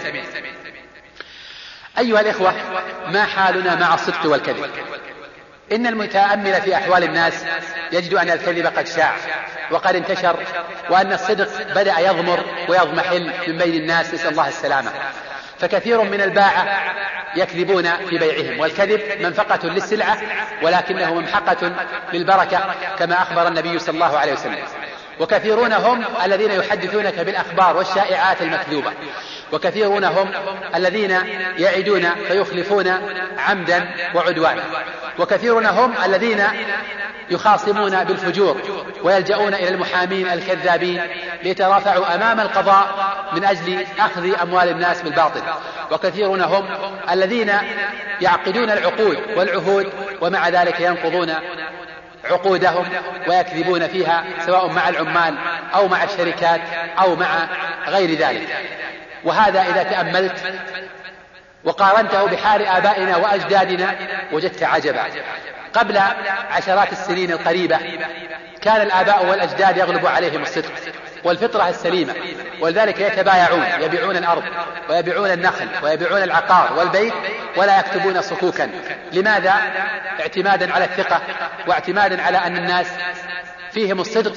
أيها الإخوة، ما حالنا مع الصدق والكذب؟ إن المتأمل في أحوال الناس يجد أن الكذب قد شاع وقد انتشر، وأن الصدق بدأ يضمر ويضمحل من بين الناس، نسأل الله السلامة. فكثير من الباعة يكذبون في بيعهم، والكذب منفقة للسلعة ولكنه ممحقة للبركة كما أخبر النبي صلى الله عليه وسلم. وكثيرون هم الذين يحدثونك بالأخبار والشائعات المكذوبة، وكثيرون هم الذين يعدون فيخلفون عمدا وعدوانا، وكثيرون هم الذين يخاصمون بالفجور ويلجؤون إلى المحامين الكذابين ليترافعوا أمام القضاء من أجل أخذ أموال الناس بالباطل، وكثيرون هم الذين يعقدون العقود والعهود ومع ذلك ينقضون عقودهم ويكذبون فيها سواء مع العمال أو مع الشركات أو مع غير ذلك. وهذا إذا تأملت وقارنته بحال آبائنا وأجدادنا وجدت عجبا. قبل عشرات السنين القريبة كان الآباء والأجداد يغلب عليهم الصدق والفطرة السليمة، ولذلك يتبايعون، يبيعون الأرض ويبيعون النخل ويبيعون العقار والبيت ولا يكتبون صكوكا. لماذا؟ اعتمادا على الثقة واعتمادا على أن الناس فيهم الصدق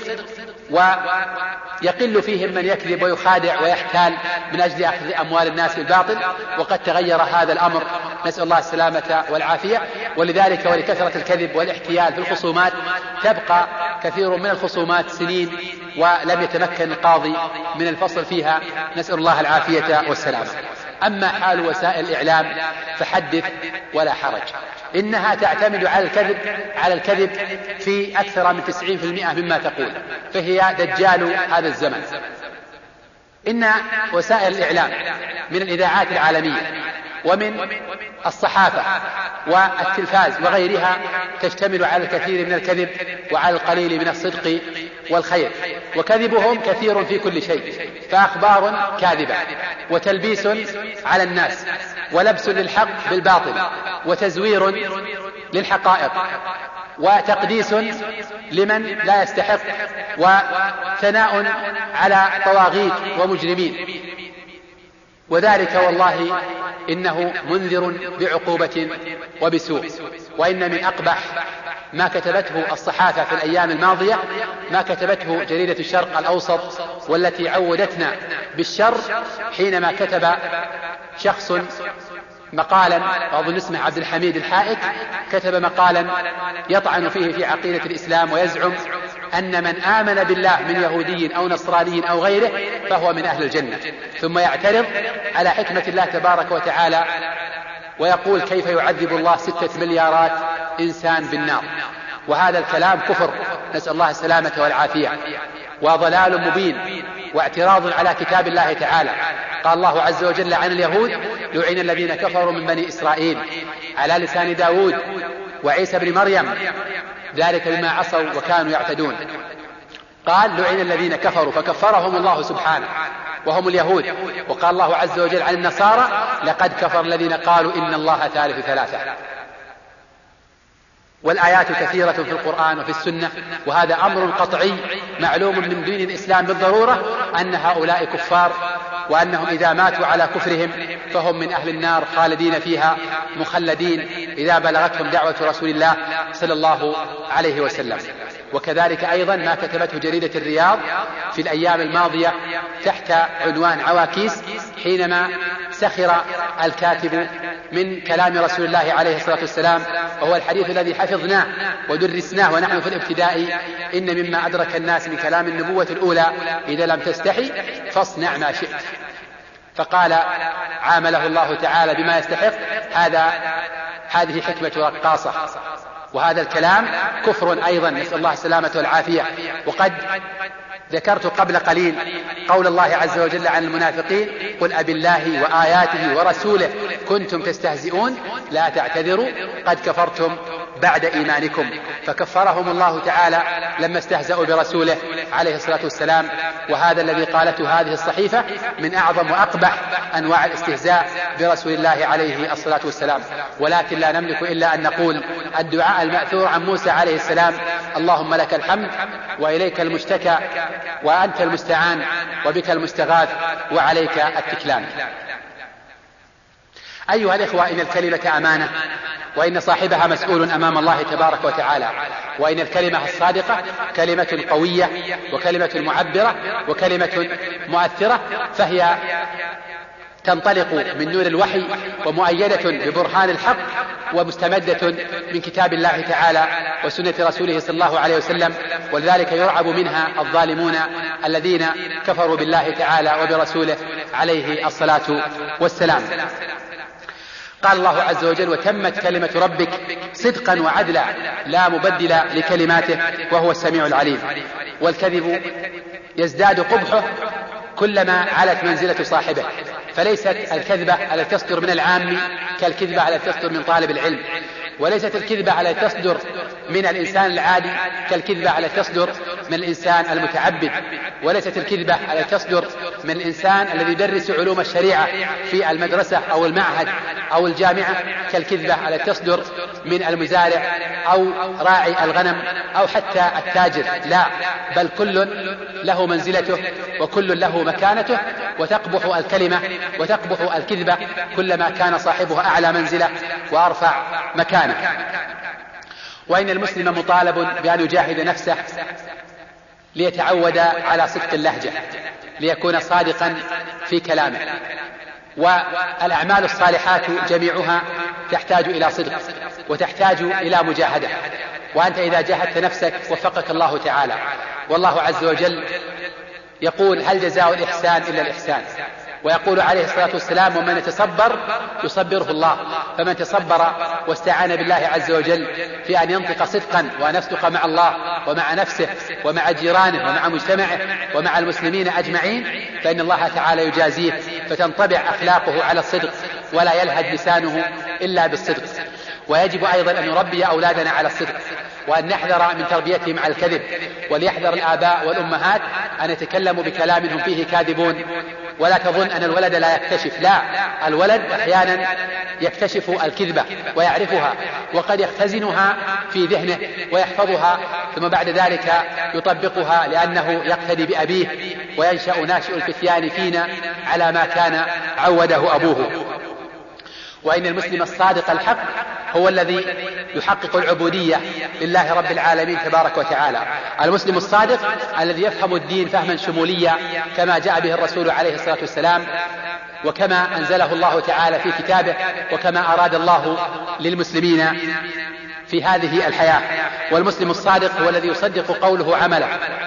ويقل فيهم من يكذب ويخادع ويحتال من أجل أخذ أموال الناس بالباطل. وقد تغير هذا الأمر، نسأل الله السلامة والعافية. ولذلك ولكثرة الكذب والاحتيال في الخصومات تبقى كثير من الخصومات سنين ولم يتمكن القاضي من الفصل فيها، نسأل الله العافية والسلامة. أما حال وسائل الإعلام فحدث ولا حرج، إنها تعتمد على الكذب على الكذب في أكثر من تسعين بالمئة مما تقول، فهي دجال هذا الزمن. إن وسائل الإعلام من الإذاعات العالمية ومن الصحافة والتلفاز وغيرها تشتمل على الكثير من الكذب وعلى القليل من الصدق والخير، وكذبهم كثير في كل شيء، فأخبار كاذبة وتلبيس على الناس ولبس للحق بالباطل وتزوير للحقائق وتقديس لمن لا يستحق وثناء على طواغيت ومجرمين. وذلك والله إنه منذر بعقوبة وبسوء. وإن من أقبح ما كتبته الصحافة في الأيام الماضية ما كتبته جريدة الشرق الأوسط، والتي عودتنا بالشر حينما كتب شخص مقالا، وأظن اسمه عبد الحميد الحائك، كتب مقالا يطعن فيه في عقيدة الإسلام ويزعم أن من آمن بالله من يهودي أو نصراني أو غيره فهو من أهل الجنة، ثم يعترض على حكمة الله تبارك وتعالى ويقول كيف يعذب الله ستة مليارات إنسان بالنار. وهذا الكلام كفر، نسأل الله السلامة والعافية، وضلال مبين واعتراض على كتاب الله تعالى. قال الله عز وجل عن اليهود: لعن الذين كفروا من بني إسرائيل على لسان داود وعيسى بن مريم ذلك بما عصوا وكانوا يعتدون. قال لعن الذين كفروا فكفرهم الله سبحانه وهم اليهود. وقال الله عز وجل عن النصارى: لقد كفر الذين قالوا إن الله ثالث ثلاثة. والآيات كثيرة في القرآن وفي السنة، وهذا أمر قطعي معلوم من دين الإسلام بالضرورة أن هؤلاء كفار، وأنهم إذا ماتوا على كفرهم فهم من أهل النار خالدين فيها مخلدين إذا بلغتهم دعوة رسول الله صلى الله عليه وسلم. وكذلك أيضا ما كتبته جريدة الرياض في الأيام الماضية تحت عنوان عواكيس، حينما سخر الكاتب من كلام رسول الله عليه الصلاة والسلام، وهو الحديث الذي حفظناه ودرسناه ونحن في الابتدائي: إن مما أدرك الناس من كلام النبوة الأولى إذا لم تستحي فاصنع ما شئت. فقال عامله الله تعالى بما يستحق: هذا هذه حكمة رقاصة. وهذا الكلام كفر أيضا، نسأل الله السلامة والعافية. وقد ذكرت قبل قليل قول الله عز وجل عن المنافقين: قل أبالله وآياته ورسوله كنتم تستهزئون لا تعتذروا قد كفرتم بعد إيمانكم. فكفرهم الله تعالى لما استهزأوا برسوله عليه الصلاة والسلام. وهذا الذي قالته هذه الصحيفة من أعظم وأقبح أنواع الاستهزاء برسول الله عليه الصلاة والسلام. ولكن لا نملك إلا أن نقول الدعاء المأثور عن موسى عليه السلام: اللهم لك الحمد وإليك المشتكى وأنت المستعان وبك المستغاث وعليك التكلان. أيها الإخوة، إن الكلمة أمانة، وإن صاحبها مسؤول أمام الله تبارك وتعالى، وإن الكلمة الصادقة كلمة قوية وكلمة معبرة وكلمة مؤثرة، فهي تنطلق من نور الوحي ومؤيدة ببرهان الحق ومستمدة من كتاب الله تعالى وسنة رسوله صلى الله عليه وسلم. ولذلك يرعب منها الظالمون الذين كفروا بالله تعالى وبرسوله عليه الصلاة والسلام. قال الله عز وجل: وتمت كلمة ربك صدقا وعدلا لا مبدل لكلماته وهو السميع العليم. والكذب يزداد قبحه كلما علت منزلة صاحبه، فليست الكذبة التي تصدر من العام كالكذبة التي تصدر من طالب العلم، وليست الكذبة التي تصدر من الإنسان العادي كالكذبة التي تصدر من الإنسان المتعبد، وليست الكذبة التي تصدر من الإنسان الذي يدرس علوم الشريعة في المدرسة أو المعهد أو الجامعة كالكذبة التي تصدر من المزارع أو راعي الغنم أو حتى التاجر. لا، بل كل له منزلته وكل له مكانته، وتقبح الكلمة وتقبح الكذبة كلما كان صاحبها أعلى منزلة وأرفع مكانه. وإن المسلم مطالب بأن يجاهد نفسه ليتعود على صدق اللهجة، ليكون صادقا في كلامه. والأعمال الصالحات جميعها تحتاج إلى صدق وتحتاج إلى مجاهدة، وأنت إذا جاهدت نفسك وفقك الله تعالى. والله عز وجل يقول: هل جزاء الإحسان إلا الإحسان؟ ويقول عليه الصلاة والسلام: ومن يتصبر يصبره الله. فمن تصبر واستعان بالله عز وجل في أن ينطق صدقا وأن يصدق مع الله ومع نفسه ومع جيرانه ومع مجتمعه ومع المسلمين أجمعين، فإن الله تعالى يجازيه، فتنطبع أخلاقه على الصدق ولا يلهج لسانه إلا بالصدق. ويجب أيضا أن نربي أولادنا على الصدق، وأن نحذر من تربيتهم على الكذب. وليحذر الآباء والأمهات أن يتكلموا بكلام هم فيه كاذبون. ولا تظن أن الولد لا يكتشف، لا، الولد أحيانا يكتشف الكذبة ويعرفها، وقد يختزنها في ذهنه ويحفظها، ثم بعد ذلك يطبقها لأنه يقتدي بأبيه، وينشأ ناشئ الفتيان فينا على ما كان عوده أبوه. وإن المسلم الصادق الحق هو الذي يحقق العبودية لله رب العالمين تبارك وتعالى. المسلم الصادق الذي يفهم الدين فهما شموليا كما جاء به الرسول عليه الصلاة والسلام، وكما أنزله الله تعالى في كتابه، وكما أراد الله للمسلمين في هذه الحياة. والمسلم الصادق هو الذي يصدق قوله عمله،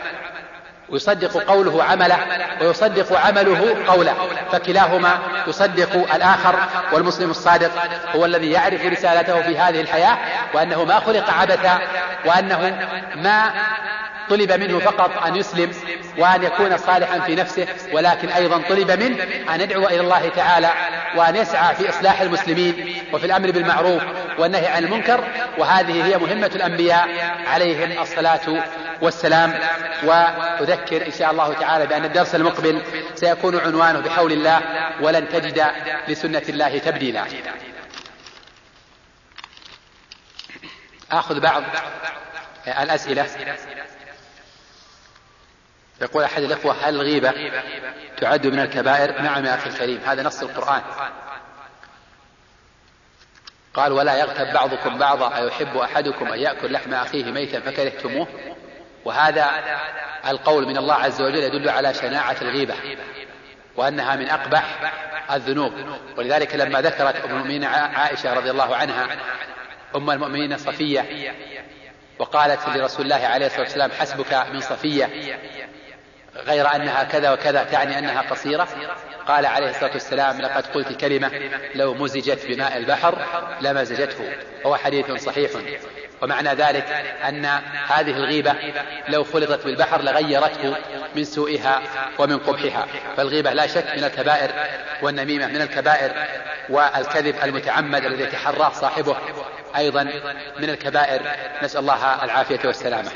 ويصدق قوله عمله ويصدق عمله قوله، فكلاهما يصدق الآخر. والمسلم الصادق هو الذي يعرف رسالته في هذه الحياة، وأنه ما خلق عبثا، وأنه ما طلب منه فقط أن يسلم وأن يكون صالحا في نفسه، ولكن أيضا طلب منه أن يدعو إلى الله تعالى وأن يسعى في إصلاح المسلمين وفي الأمر بالمعروف والنهي عن المنكر. وهذه هي مهمة الأنبياء عليهم الصلاة والسلام. وأذكر إن شاء الله تعالى بأن الدرس المقبل سيكون عنوانه بحول الله: ولن تجد لسنة الله تبديلا. آخذ بعض الأسئلة. يقول أحد الأخوة: هل الغيبة تعد من الكبائر؟ نعم يا أخي الكريم، هذا نص القرآن. قال: ولا يغتب بعضكم بعضا أيحب أحدكم أن يأكل لحم أخيه ميتا فكرهتموه. وهذا القول من الله عز وجل يدل على شناعة الغيبة وأنها من أقبح الذنوب. ولذلك لما ذكرت أم المؤمنين عائشة رضي الله عنها أم المؤمنين صفية، وقالت لرسول الله عليه الصلاة والسلام: حسبك من صفية غير أنها كذا وكذا، تعني أنها قصيرة، قال عليه الصلاة والسلام: لقد قلت كلمة لو مزجت بماء البحر لمزجته. وهو حديث صحيح. ومعنى ذلك أن هذه الغيبة لو خلطت بالبحر لغيرته من سوءها ومن قبحها. فالغيبة لا شك من الكبائر، والنميمة من الكبائر والكذب المتعمد الذي يتحراه صاحبه أيضا من الكبائر، نسأل الله العافية والسلامة.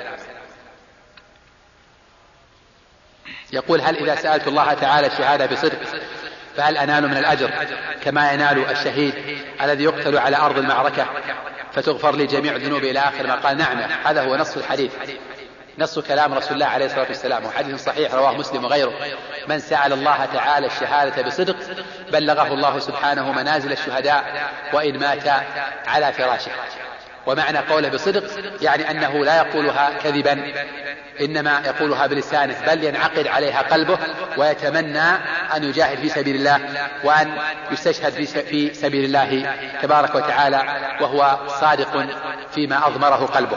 يقول: هل إذا سألت الله تعالى الشهادة بصدق فهل أنال من الأجر كما ينال الشهيد الذي يقتل على أرض المعركة فتغفر لي جميع ذنوبي إلى آخر ما قال؟ نعم، هذا هو نص الحديث، نص كلام رسول الله عليه الصلاة والسلام، وحديث صحيح رواه مسلم وغيره: من سأل الله تعالى الشهادة بصدق بلغه الله سبحانه منازل الشهداء وإن مات على فراشه. ومعنى قوله بصدق يعني أنه لا يقولها كذبا، إنما يقولها بلسانه، بل ينعقد عليها قلبه ويتمنى أن يجاهد في سبيل الله وأن يستشهد في سبيل الله تبارك وتعالى وهو صادق فيما أضمره قلبه.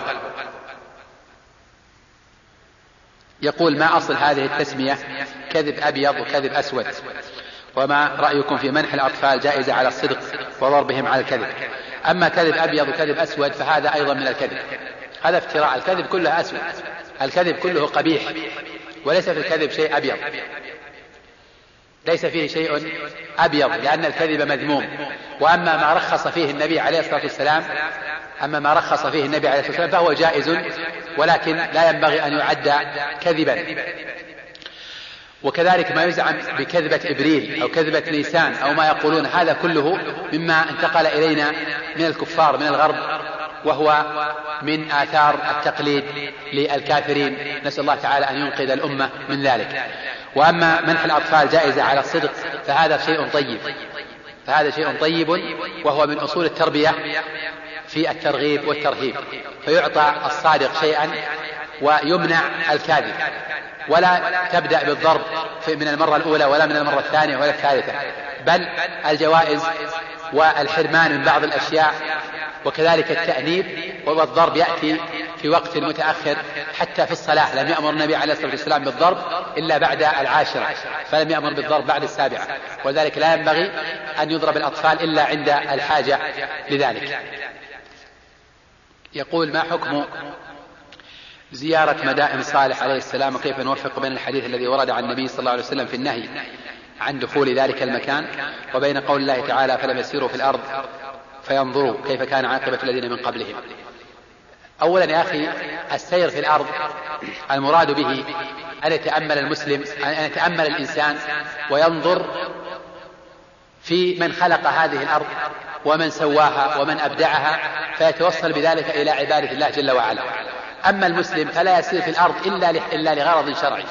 يقول: ما أصل هذه التسمية كذب أبيض وكذب أسود؟ وما رأيكم في منح الأطفال جائزة على الصدق وضربهم على الكذب؟ أما كذب أبيض وكذب أسود فهذا أيضا من الكذب، هذا افتراء، الكذب كله أسود، الكذب كله قبيح، وليس في الكذب شيء أبيض، ليس فيه شيء أبيض، لأن الكذب مذموم. وأما ما رخص فيه النبي عليه الصلاة والسلام أما ما رخص فيه النبي عليه الصلاة والسلام فهو جائز، ولكن لا ينبغي أن يعد كذبا. وكذلك ما يزعم بكذبة إبريل أو كذبة نيسان أو ما يقولون، هذا كله مما انتقل إلينا من الكفار من الغرب، وهو من آثار التقليد للكافرين، نسأل الله تعالى أن ينقذ الأمة من ذلك. وأما منح الأطفال جائزة على الصدق فهذا شيء طيب، فهذا شيء طيب وهو من أصول التربية في الترغيب والترهيب، فيعطى الصادق شيئا ويمنع الكاذب، ولا تبدأ بالضرب من المرة الأولى ولا من المرة الثانية ولا الثالثة، بل الجوائز والحرمان من بعض الأشياء، وكذلك التأنيب والضرب يأتي في وقت متأخر. حتى في الصلاة لم يأمر النبي عليه الصلاة والسلام بالضرب إلا بعد العاشرة، فلم يأمر بالضرب بعد السابعة، وذلك لا ينبغي أن يضرب الأطفال إلا عند الحاجة لذلك. يقول: ما حكم زيارة مدائن صالح عليه السلام، وكيف نوفق بين الحديث الذي ورد عن النبي صلى الله عليه وسلم في النهي عن دخول ذلك المكان وبين قول الله تعالى: فلم يسيروا في الأرض فينظروا كيف كان عاقبة الذين من قبلهم؟ أولا يا أخي، السير في الأرض المراد به أن يتأمل المسلم أن يتأمل الإنسان وينظر في من خلق هذه الأرض ومن سواها ومن أبدعها، فيتوصل بذلك إلى عبادة الله جل وعلا. أما المسلم فلا يسير في الأرض إلا إلا لغرض شرعي،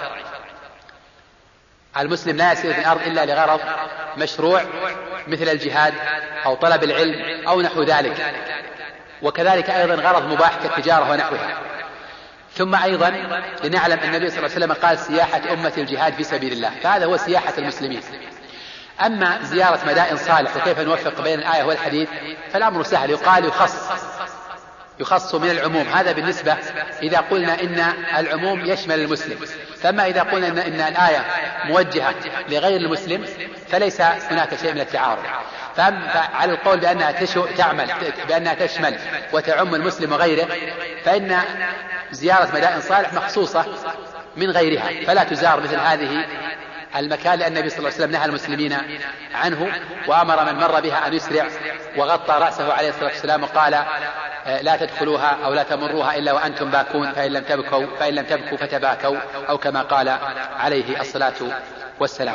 المسلم لا يسير في الأرض إلا لغرض مشروع مثل الجهاد أو طلب العلم أو نحو ذلك، وكذلك أيضا غرض مباح كالتجارة ونحوها. ثم أيضا لنعلم أن النبي صلى الله عليه وسلم قال: سياحة أمة الجهاد في سبيل الله، فهذا هو سياحة المسلمين. أما زيارة مدائن صالح وكيف نوفق بين الآية والحديث فالأمر سهل، يقال يخص يخص من العموم، هذا بالنسبة إذا قلنا إن العموم يشمل المسلم. فأما إذا قلنا إن, إن الآية موجهة لغير المسلم فليس هناك شيء من التعارض. فعلى القول بأنها تعمل بأنها تشمل وتعم المسلم وغيره، فإن زيارة مدائن صالح مخصوصة من غيرها، فلا تزار مثل هذه المكان، لأن النبي صلى الله عليه وسلم نهى المسلمين عنه وأمر من مر بها أن يسرع، وغطى رأسه عليه الصلاة والسلام وقال: لا تدخلوها أو لا تمروها إلا وأنتم باكون، فإن لم تبكوا فإن لم تبكوا فتباكوا، أو كما قال عليه الصلاة والسلام.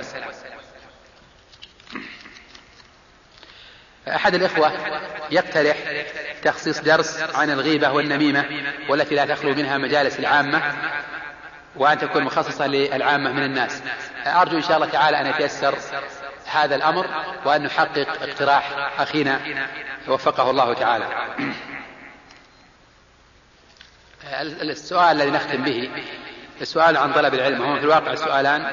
أحد الإخوة يقترح تخصيص درس عن الغيبة والنميمة والتي لا تخلو منها مجالس العامة، وأن تكون مخصصة للعامة من الناس. أرجو إن شاء الله تعالى أن يتيسر هذا الأمر وأن نحقق اقتراح أخينا وفقه الله تعالى. السؤال الذي نختم به السؤال عن طلب العلم، هو في الواقع سؤالان.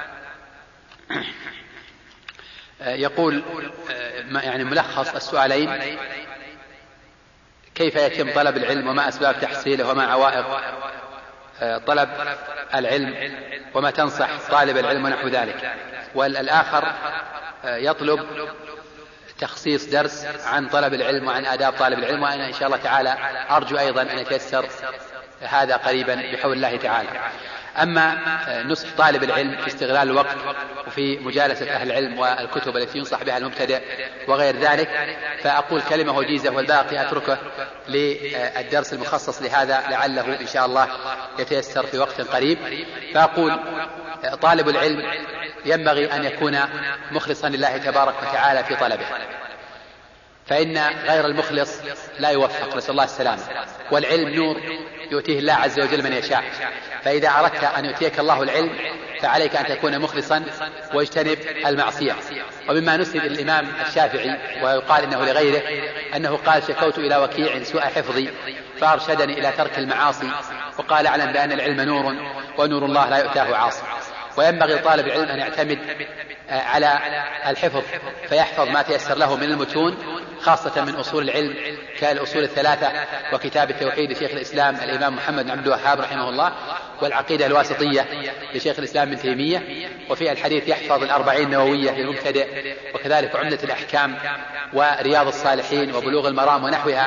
يقول يعني ملخص السؤالين: كيف يتم طلب العلم وما أسباب تحصيله وما عوائق طلب العلم وما تنصح طالب العلم ونحو ذلك. والآخر يطلب تخصيص درس عن طلب العلم وعن آداب طالب العلم، وأنا إن شاء الله تعالى أرجو أيضا أن يتيسر هذا قريبا بحول الله تعالى. أما نصح طالب العلم في استغلال الوقت وفي مجالسة أهل العلم والكتب التي ينصح بها المبتدئ وغير ذلك، فأقول كلمة وجيزة والباقي أتركه للدرس المخصص لهذا لعله إن شاء الله يتيسر في وقت قريب. فأقول طالب العلم ينبغي أن يكون مخلصا لله تبارك وتعالى في طلبه، فإن غير المخلص لا يوفق، نسأل الله السلامة. والعلم نور يؤتيه الله عز وجل من يشاء، فإذا أردت أن يؤتيك الله العلم فعليك أن تكون مخلصا واجتنب المعصية. ومما نسند الإمام الشافعي ويقال إنه لغيره أنه قال: شكوت إلى وكيع سوء حفظي فأرشدني إلى ترك المعاصي، وقال: أعلم بأن العلم نور ونور الله لا يؤتاه عاصي. وينبغي طالب العلم أن يعتمد على الحفظ فيحفظ ما تيسر له من المتون، خاصة من أصول العلم كالأصول الثلاثة وكتاب التوحيد لشيخ الإسلام الإمام محمد بن عبد الوهاب رحمه الله، والعقيدة الواسطية لشيخ الإسلام ابن تيمية. وفي الحديث يحفظ الأربعين النووية للمبتدئ، وكذلك عمدة الأحكام ورياض الصالحين وبلوغ المرام ونحوها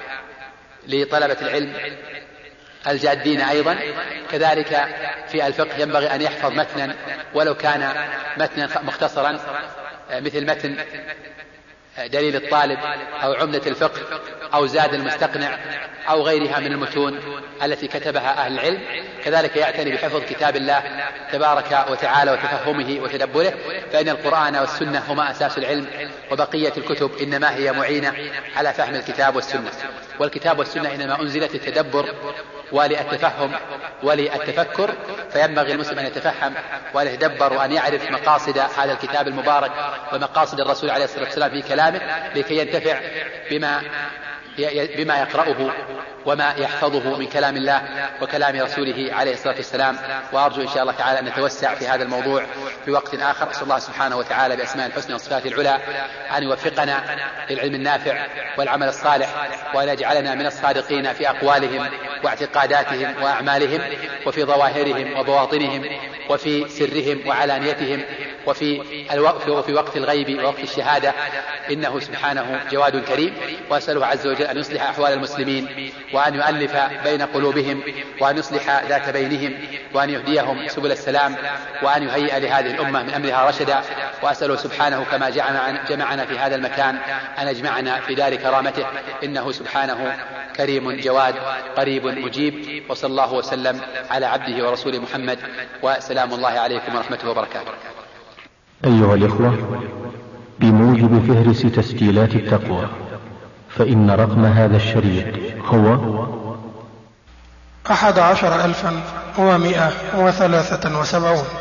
لطلبة العلم الجادين أيضا. كذلك في الفقه ينبغي أن يحفظ متنا ولو كان متنا مختصرا مثل متن دليل الطالب أو عمدة الفقه أو زاد المستقنع أو غيرها من المتون التي كتبها أهل العلم. كذلك يعتني بحفظ كتاب الله تبارك وتعالى وتفهمه وتدبره، فإن القرآن والسنة هما أساس العلم، وبقية الكتب إنما هي معينة على فهم الكتاب والسنة. والكتاب والسنة إنما أنزلت التدبر وللتفهم وللتفكر، فينبغي المسلم أن يتفهم وأن يتدبر وأن يعرف مقاصد هذا الكتاب المبارك ومقاصد الرسول عليه الصلاة والسلام في كلامه، لكي ينتفع بما بما يقرأه وما يحفظه من كلام الله وكلام رسوله عليه الصلاة والسلام. وأرجو إن شاء الله تعالى أن نتوسع في هذا الموضوع في وقت آخر. أسأل الله سبحانه وتعالى بأسماء الحسنى وصفاته العلى أن يوفقنا للعلم النافع والعمل الصالح، وأن يجعلنا من الصادقين في أقوالهم واعتقاداتهم وأعمالهم، وفي ظواهرهم وبواطنهم، وفي سرهم وعلانيتهم، وفي الوقف وفي وقت الغيب ووقت الشهادة، إنه سبحانه جواد كريم. وأسأله عز وجل أن يصلح أحوال المسلمين، وأن يؤلف بين قلوبهم، وأن يصلح ذات بينهم، وأن يهديهم سبل السلام، وأن يهيئ لهذه الأمة من أمرها رشدا. وأسأله سبحانه كما جمعنا في هذا المكان أن يجمعنا في دار كرامته، إنه سبحانه كريم جواد قريب مجيب. وصلى الله وسلم على عبده ورسوله محمد، وسلام الله عليكم ورحمته وبركاته. أيها الإخوة، بموجب فهرس تسجيلات التقوى، فإن رقم هذا الشريط هو أحد عشر ألفا ومائة وثلاثة وسبعون.